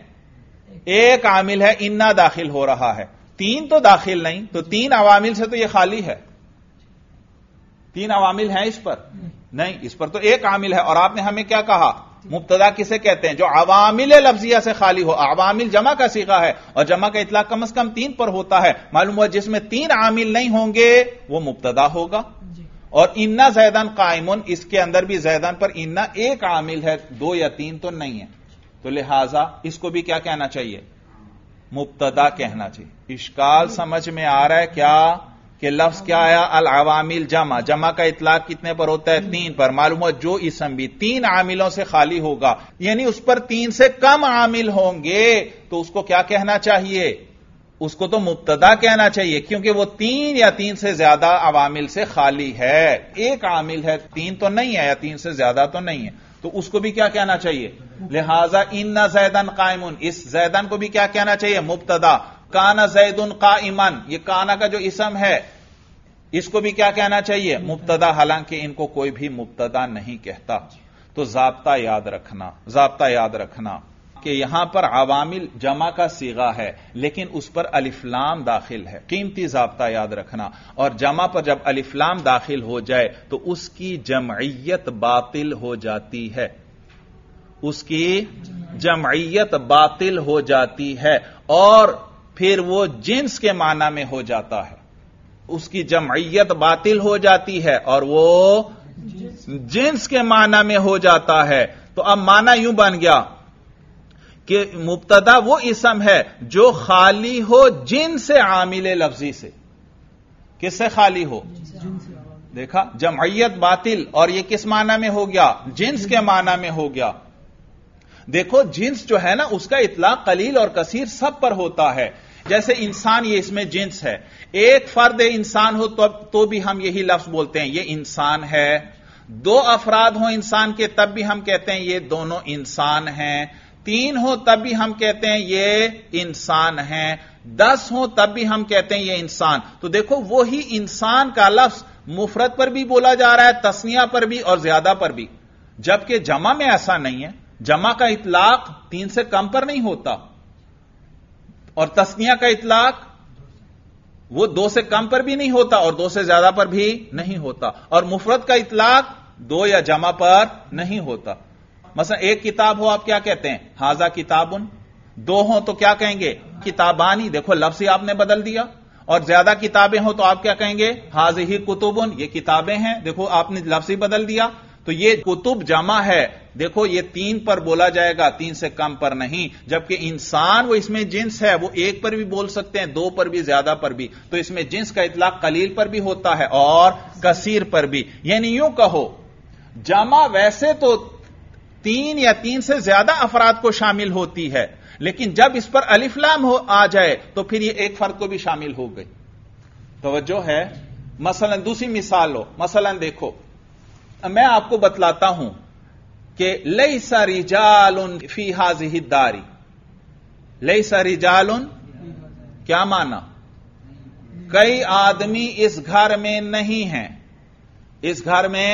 1 عامل ہے، ان داخل ہو رہا ہے. 3 تو داخل نہیں، تو 3 عوامل سے تو یہ خالی ہے. 3 عوامل ہیں اس پر؟ نہیں، اس پر تو 1 عامل ہے. اور آپ نے ہمیں کیا کہا؟ مبتدا کسے کہتے ہیں؟ جو عوامل لفظیہ سے خالی ہو. عوامل جمع کا صیغہ ہے اور جمع کا اطلاق کم از کم 3 پر ہوتا ہے. معلوم ہوا جس میں 3 عامل نہیں ہوں گے وہ مبتدا ہوگا. اور ان زیدن قائمن، اس کے اندر بھی زیدن پر ان 1 عامل ہے، 2 یا 3 تو نہیں ہے. تو لہذا اس کو بھی کیا کہنا چاہیے؟ مبتدا کہنا چاہیے. اشکال سمجھ میں آ رہا ہے کیا؟ کہ لفظ کیا آیا العوامل جمع، جمع کا اطلاق کتنے پر ہوتا ہے؟ 3 پر. معلوم ہوا جو اسم بھی 3 عاملوں سے خالی ہوگا، یعنی اس پر 3 سے کم عامل ہوں گے، تو اس کو کیا کہنا چاہیے؟ اس کو تو مبتدا کہنا چاہیے، کیونکہ وہ 3 یا 3 سے زیادہ عوامل سے خالی ہے. ایک عامل ہے، 3 تو نہیں ہے، یا 3 سے زیادہ تو نہیں ہے، تو اس کو بھی کیا کہنا چاہیے؟ لہذا ان زیدن قائم، اس زیدن کو بھی کیا کہنا چاہیے؟ مبتدا. کانا زید قائما، یہ کانا کا جو اسم ہے اس کو بھی کیا کہنا چاہیے؟ مبتدا، حالانکہ ان کو کوئی بھی مبتدا نہیں کہتا. تو ضابطہ یاد رکھنا کہ یہاں پر عوامل جمع کا صیغہ ہے، لیکن اس پر الف لام داخل ہے. قیمتی ضابطہ یاد رکھنا. اور جمع پر جب الف لام داخل ہو جائے تو اس کی جمعیت باطل ہو جاتی ہے، اس کی جمعیت باطل ہو جاتی ہے، اور پھر وہ جنس کے معنی میں ہو جاتا ہے. اس کی جمعیت باطل ہو جاتی ہے اور وہ جنس کے معنی میں ہو جاتا ہے. تو اب معنی یوں بن گیا کہ مبتدا وہ اسم ہے جو خالی ہو جنس سے عامل لفظی سے. کس سے خالی ہو؟ دیکھا، جمعیت باطل، اور یہ کس معنی میں ہو گیا؟ جنس کے معنی میں ہو گیا. دیکھو جنس جو ہے نا اس کا اطلاق قلیل اور کثیر سب پر ہوتا ہے. جیسے انسان، یہ اس میں جنس ہے. ایک فرد انسان ہو تو بھی ہم یہی لفظ بولتے ہیں، یہ انسان ہے. 2 افراد ہوں انسان کے تب بھی ہم کہتے ہیں یہ دونوں انسان ہیں. 3 ہوں تب بھی ہم کہتے ہیں یہ انسان ہیں. 10 ہوں تب بھی ہم کہتے ہیں یہ انسان. تو دیکھو وہی انسان کا لفظ مفرد پر بھی بولا جا رہا ہے، تثنیہ پر بھی اور زیادہ پر بھی، جبکہ جمع میں ایسا نہیں ہے. جمع کا اطلاق 3 سے کم پر نہیں ہوتا، اور تثنیہ کا اطلاق وہ 2 سے کم پر بھی نہیں ہوتا اور 2 سے زیادہ پر بھی نہیں ہوتا. اور مفرد کا اطلاق 2 یا جمع پر نہیں ہوتا. مثلا ایک کتاب ہو آپ کیا کہتے ہیں؟ ھذا کتابن. 2 ہوں تو کیا کہیں گے؟ کتابانی. دیکھو لفظ ہی آپ نے بدل دیا. اور زیادہ کتابیں ہوں تو آپ کیا کہیں گے؟ ھذہ کتبن، یہ کتابیں ہیں. دیکھو آپ نے لفظ ہی بدل دیا. تو یہ کتب جمع ہے، دیکھو یہ 3 پر بولا جائے گا، 3 سے کم پر نہیں. جبکہ انسان وہ اس میں جنس ہے، وہ 1 پر بھی بول سکتے ہیں، 2 پر بھی، زیادہ پر بھی. تو اس میں جنس کا اطلاق قلیل پر بھی ہوتا ہے اور کثیر پر بھی. یعنی یوں کہو جمع ویسے تو 3 یا 3 سے زیادہ افراد کو شامل ہوتی ہے، لیکن جب اس پر الف لام آ جائے تو پھر یہ ایک فرد کو بھی شامل ہو گئی. توجہ ہے؟ مثلا دوسری مثال لو. مثلا دیکھو میں آپ کو بتلاتا ہوں کہ لیس رجال فی ہذہ الدار. لیس رجال کیا معنی؟ کئی آدمی اس گھر میں نہیں ہیں. اس گھر میں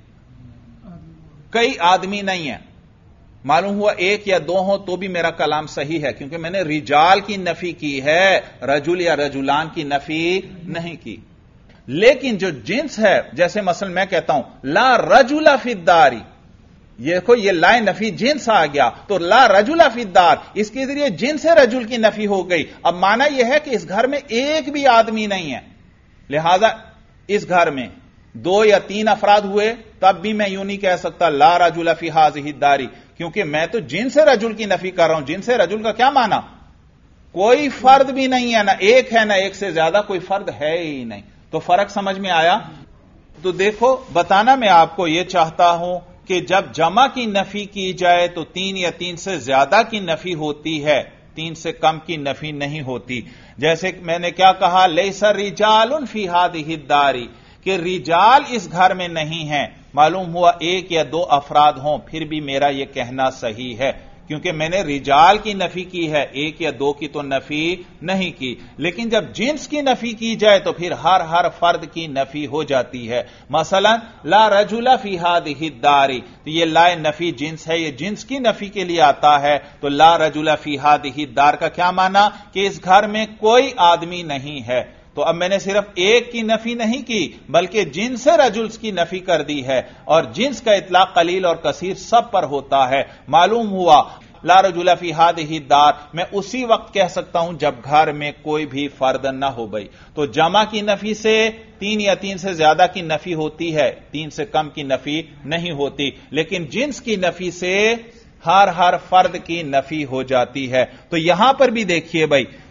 کئی آدمی نہیں ہیں. معلوم ہوا 1 یا 2 ہوں تو بھی میرا کلام صحیح ہے، کیونکہ میں نے رجال کی نفی کی ہے، رجل یا رجلان کی نفی نہیں کی. لیکن جو جنس ہے، جیسے مثلا میں کہتا ہوں لا رجل فی الدار، یہ دیکھو یہ لا نفی جنس آ گیا، تو لا رجل فی الدار اس کے ذریعے جنس رجل کی نفی ہو گئی. اب معنی یہ ہے کہ اس گھر میں ایک بھی آدمی نہیں ہے، لہذا اس گھر میں 2 یا 3 افراد ہوئے تب بھی میں یوں نہیں کہہ سکتا لا رجل فی ہذہ الدار، کیونکہ میں تو جنس رجل کی نفی کر رہا ہوں. جنس رجل کا کیا معنی؟ کوئی فرد بھی نہیں ہے، نہ ایک ہے نہ ایک سے زیادہ کوئی فرد ہے ہی نہیں. تو فرق سمجھ میں آیا؟ تو دیکھو بتانا میں آپ کو یہ چاہتا ہوں کہ جب جمع کی نفی کی جائے تو 3 یا 3 سے زیادہ کی نفی ہوتی ہے، 3 سے کم کی نفی نہیں ہوتی. جیسے میں نے کیا کہا؟ لیس رجال فی ہذہ الدار، کہ رجال اس گھر میں نہیں ہیں. معلوم ہوا 1 یا 2 افراد ہوں پھر بھی میرا یہ کہنا صحیح ہے، کیونکہ میں نے رجال کی نفی کی ہے، 1 یا 2 کی تو نفی نہیں کی. لیکن جب جنس کی نفی کی جائے تو پھر ہر فرد کی نفی ہو جاتی ہے. مثلا لا رجل فی ہذہ الدار، تو یہ لا نفی جنس ہے، یہ جنس کی نفی کے لیے آتا ہے. تو لا رجل فی ہذہ الدار کا کیا معنی؟ کہ اس گھر میں کوئی آدمی نہیں ہے. تو اب میں نے صرف ایک کی نفی نہیں کی بلکہ جنس رجلس کی نفی کر دی ہے، اور جنس کا اطلاق قلیل اور کثیر سب پر ہوتا ہے. معلوم ہوا لا رجل فی ہذہ الدار میں اسی وقت کہہ سکتا ہوں جب گھر میں کوئی بھی فرد نہ ہو بھائی. تو جمع کی نفی سے 3 یا 3 سے زیادہ کی نفی ہوتی ہے، 3 سے کم کی نفی نہیں ہوتی. لیکن جنس کی نفی سے ہر فرد کی نفی ہو جاتی ہے. تو یہاں پر بھی دیکھیے بھائی،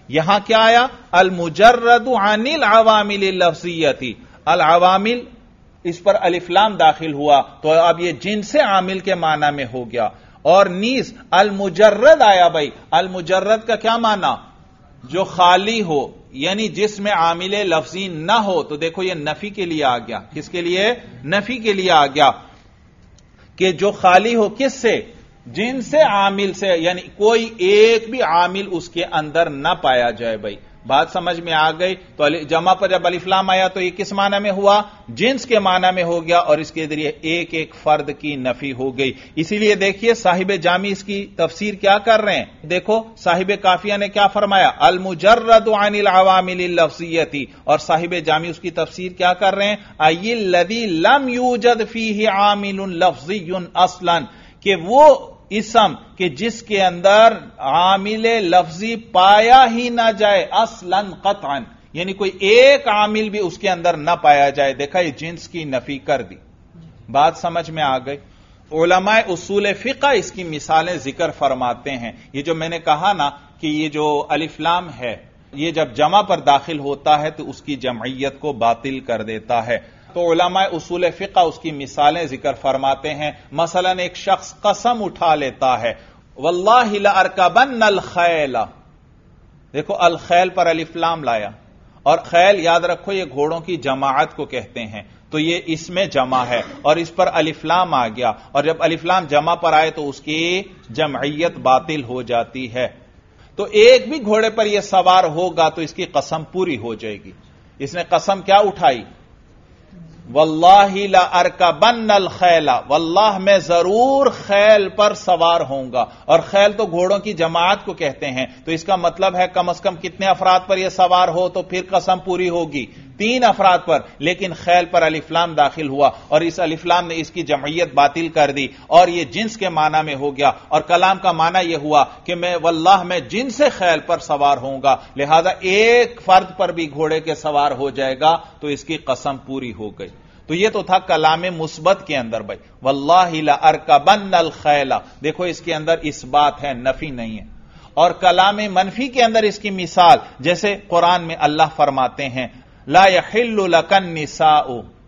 یہاں کیا آیا؟ المجرد عن العوامل اللفظیتی، العوامل اس پر الف لام داخل ہوا تو اب یہ جنس عامل کے معنی میں ہو گیا. اور نیز المجرد آیا بھائی، المجرد کا کیا معنی؟ جو خالی ہو، یعنی جس میں عامل لفظی نہ ہو. تو دیکھو یہ نفی کے لیے آ گیا. کس کے لیے؟ نفی کے لیے آ گیا کہ جو خالی ہو کس سے؟ جن سے عامل سے، یعنی کوئی ایک بھی عامل اس کے اندر نہ پایا جائے. بھائی بات سمجھ میں آ گئی؟ تو جمع پر جب الف لام آیا تو یہ کس معنی میں ہوا؟ جنس کے معنی میں ہو گیا، اور اس کے ذریعے ایک ایک فرد کی نفی ہو گئی. اسی لیے دیکھیے صاحب جامی اس کی تفسیر کیا کر رہے ہیں. دیکھو صاحب کافیہ نے کیا فرمایا؟ المجرد عن العوامل اللفظیتی، اور صاحب جامی اس کی تفسیر کیا کر رہے ہیں؟ ای الذی لم یوجد فیہ عامل لفظی اصلا، کہ وہ اسم کہ جس کے اندر عامل لفظی پایا ہی نہ جائے، اصلا قطعا، یعنی کوئی ایک عامل بھی اس کے اندر نہ پایا جائے. دیکھا یہ جنس کی نفی کر دی. بات سمجھ میں آ گئی؟ علماء اصول فقہ اس کی مثالیں ذکر فرماتے ہیں. یہ جو میں نے کہا نا کہ یہ جو الف لام ہے یہ جب جمع پر داخل ہوتا ہے تو اس کی جمعیت کو باطل کر دیتا ہے. تو علماء اصول فقہ اس کی مثالیں ذکر فرماتے ہیں. مثلا ایک شخص قسم اٹھا لیتا ہے، واللہ لارکبن الخیل. دیکھو الخیل پر الف لام لایا، اور خیل یاد رکھو یہ گھوڑوں کی جماعت کو کہتے ہیں، تو یہ اس میں جمع ہے اور اس پر الف لام آ گیا، اور جب الف لام جمع پر آئے تو اس کی جمعیت باطل ہو جاتی ہے. تو ایک بھی گھوڑے پر یہ سوار ہوگا تو اس کی قسم پوری ہو جائے گی. اس نے قسم کیا اٹھائی؟ واللہ لارکبن الخیل، واللہ میں ضرور خیل پر سوار ہوں گا. اور خیل تو گھوڑوں کی جماعت کو کہتے ہیں، تو اس کا مطلب ہے کم از کم کتنے افراد پر یہ سوار ہو تو پھر قسم پوری ہوگی؟ 3 افراد پر. لیکن خیل پر الف لام داخل ہوا اور اس الف لام نے اس کی جمعیت باطل کر دی، اور یہ جنس کے معنی میں ہو گیا. اور کلام کا معنی یہ ہوا کہ میں واللہ میں جن سے خیل پر سوار ہوں گا، لہذا ایک فرد پر بھی گھوڑے کے سوار ہو جائے گا تو اس کی قسم پوری ہو گئی. تو یہ تو تھا کلام مثبت کے اندر. بھائی واللہ لارکبن الخیل، دیکھو اس کے اندر اس بات ہے، نفی نہیں ہے. اور کلام منفی کے اندر اس کی مثال جیسے قرآن میں اللہ فرماتے ہیں لا یحل لک النساء،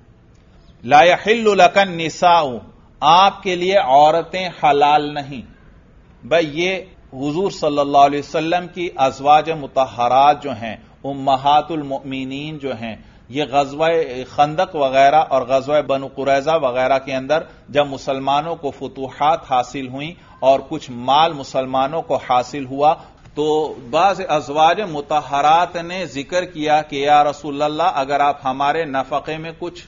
لا یحل لک النساء، آپ کے لیے عورتیں حلال نہیں. بھائی یہ حضور صلی اللہ علیہ وسلم کی ازواج مطہرات جو ہیں، امہات المؤمنین جو ہیں، یہ غزوہ خندق وغیرہ اور غزوہ بنو قریظہ وغیرہ کے اندر جب مسلمانوں کو فتوحات حاصل ہوئیں اور کچھ مال مسلمانوں کو حاصل ہوا تو بعض ازواج مطہرات نے ذکر کیا کہ یا رسول اللہ اگر آپ ہمارے نفقے میں کچھ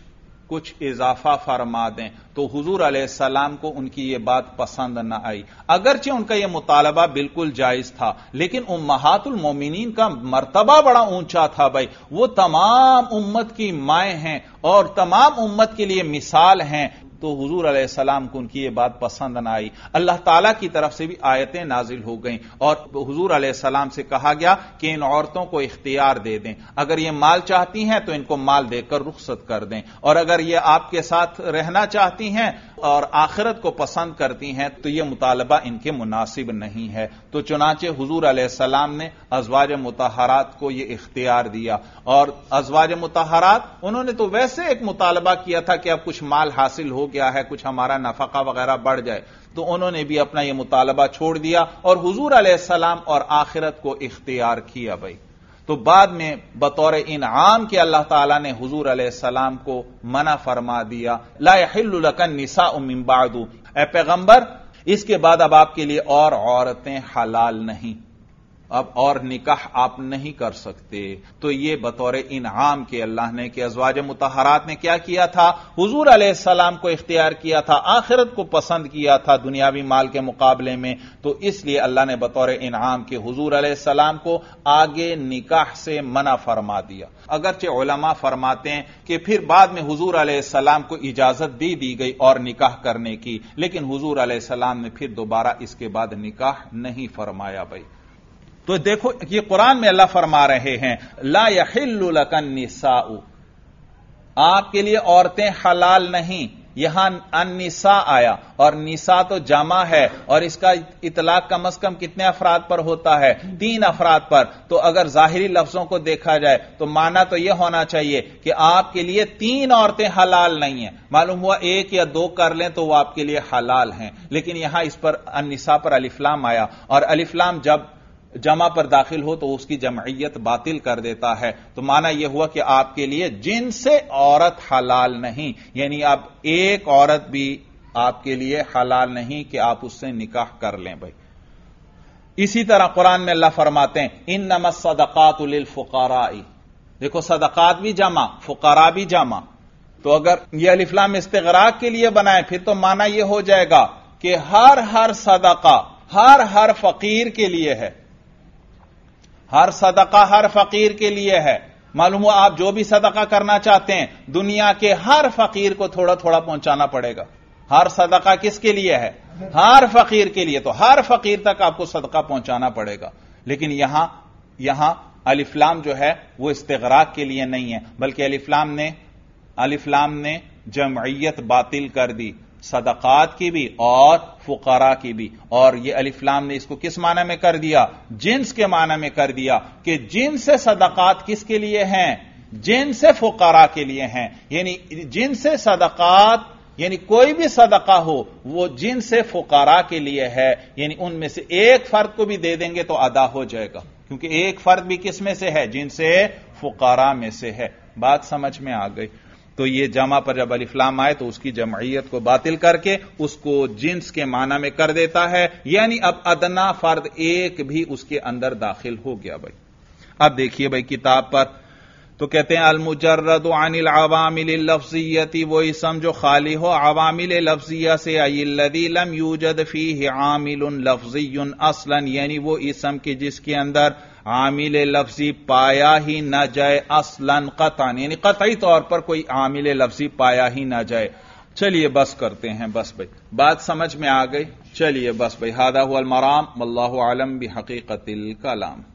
اضافہ فرما دیں. تو حضور علیہ السلام کو ان کی یہ بات پسند نہ آئی. اگرچہ ان کا یہ مطالبہ بالکل جائز تھا، لیکن امہات المومنین کا مرتبہ بڑا اونچا تھا. بھائی وہ تمام امت کی مائیں ہیں اور تمام امت کے لیے مثال ہیں. تو حضور علیہ السلام کو ان کی یہ بات پسند نہ آئی. اللہ تعالیٰ کی طرف سے بھی آیتیں نازل ہو گئیں اور حضور علیہ السلام سے کہا گیا کہ ان عورتوں کو اختیار دے دیں، اگر یہ مال چاہتی ہیں تو ان کو مال دے کر رخصت کر دیں، اور اگر یہ آپ کے ساتھ رہنا چاہتی ہیں اور آخرت کو پسند کرتی ہیں تو یہ مطالبہ ان کے مناسب نہیں ہے. تو چنانچہ حضور علیہ السلام نے ازواج مطہرات کو یہ اختیار دیا. اور ازواج مطہرات انہوں نے تو ویسے ایک مطالبہ کیا تھا کہ اب کچھ مال حاصل ہو گیا ہے، کچھ ہمارا نفقہ وغیرہ بڑھ جائے، تو انہوں نے بھی اپنا یہ مطالبہ چھوڑ دیا اور حضور علیہ السلام اور آخرت کو اختیار کیا. بھائی تو بعد میں بطور انعام کے اللہ تعالیٰ نے حضور علیہ السلام کو منع فرما دیا لا یحل لک النساء من بعد، اے پیغمبر اس کے بعد اب آپ کے لیے اور عورتیں حلال نہیں، اب اور نکاح آپ نہیں کر سکتے. تو یہ بطور انعام کے اللہ نے کہ ازواج مطہرات نے کیا کیا تھا؟ حضور علیہ السلام کو اختیار کیا تھا، آخرت کو پسند کیا تھا دنیاوی مال کے مقابلے میں. تو اس لیے اللہ نے بطور انعام کے حضور علیہ السلام کو آگے نکاح سے منع فرما دیا. اگرچہ علماء فرماتے ہیں کہ پھر بعد میں حضور علیہ السلام کو اجازت دی گئی اور نکاح کرنے کی، لیکن حضور علیہ السلام نے پھر دوبارہ اس کے بعد نکاح نہیں فرمایا. بھائی تو دیکھو یہ قرآن میں اللہ فرما رہے ہیں لا یحل لک النساء، آپ کے لیے عورتیں حلال نہیں. یہاں النساء آیا اور نساء تو جمع ہے اور اس کا اطلاق کم از کم کتنے افراد پر ہوتا ہے؟ 3 افراد پر. تو اگر ظاہری لفظوں کو دیکھا جائے تو معنی تو یہ ہونا چاہیے کہ آپ کے لیے 3 عورتیں حلال نہیں ہیں. معلوم ہوا 1 یا 2 کر لیں تو وہ آپ کے لیے حلال ہیں، لیکن یہاں اس پر النساء پر الف لام آیا اور الف لام جب جمع پر داخل ہو تو اس کی جمعیت باطل کر دیتا ہے. تو معنی یہ ہوا کہ آپ کے لیے جن سے عورت حلال نہیں، یعنی اب ایک عورت بھی آپ کے لیے حلال نہیں کہ آپ اس سے نکاح کر لیں بھائی. اسی طرح قرآن میں اللہ فرماتے ہیں انما الصدقات للفقراء. دیکھو صدقات بھی جمع، فقراء بھی جمع. تو اگر یہ الف لام استغراق کے لیے بنائے پھر تو معنی یہ ہو جائے گا کہ ہر صدقہ ہر فقیر کے لیے ہے. ہر صدقہ ہر فقیر کے لیے ہے. معلوم ہوا آپ جو بھی صدقہ کرنا چاہتے ہیں دنیا کے ہر فقیر کو تھوڑا تھوڑا پہنچانا پڑے گا. ہر صدقہ کس کے لیے ہے؟ ہر فقیر کے لیے. تو ہر فقیر تک آپ کو صدقہ پہنچانا پڑے گا. لیکن یہاں الف لام جو ہے وہ استغراق کے لیے نہیں ہے، بلکہ الف لام نے جمعیت باطل کر دی، صدقات کی بھی اور فقراء کی بھی. اور یہ الف لام نے اس کو کس معنی میں کر دیا؟ جنس کے معنی میں کر دیا کہ جن سے صدقات کس کے لیے ہیں؟ جن سے فقراء کے لیے ہیں. یعنی جن سے صدقات، یعنی کوئی بھی صدقہ ہو وہ جن سے فقراء کے لیے ہے، یعنی ان میں سے ایک فرد کو بھی دے دیں گے تو ادا ہو جائے گا، کیونکہ ایک فرد بھی کس میں سے ہے؟ جن سے فقراء میں سے ہے. بات سمجھ میں آ گئی؟ تو یہ جمع پر جب الف لام آئے تو اس کی جمعیت کو باطل کر کے اس کو جنس کے معنی میں کر دیتا ہے، یعنی اب ادنا فرد ایک بھی اس کے اندر داخل ہو گیا بھائی. اب دیکھیے بھائی کتاب پر تو کہتے ہیں المجرد عن العوامل اللفظیتی، وہ اسم جو خالی ہو عوامل لفظیہ سے، ای الذی لم یوجد فیہ عامل لفظی اصلا، یعنی وہ اسم کے جس کے اندر عامل لفظی پایا ہی نہ جائے اصلا قطعا، یعنی قطعی طور پر کوئی عامل لفظی پایا ہی نہ جائے. چلیے بس کرتے ہیں، بس بھائی بات سمجھ میں آ گئی. چلیے بس بھائی، ھذا ھو المرام واللہ اعلم بحقیقت الکلام.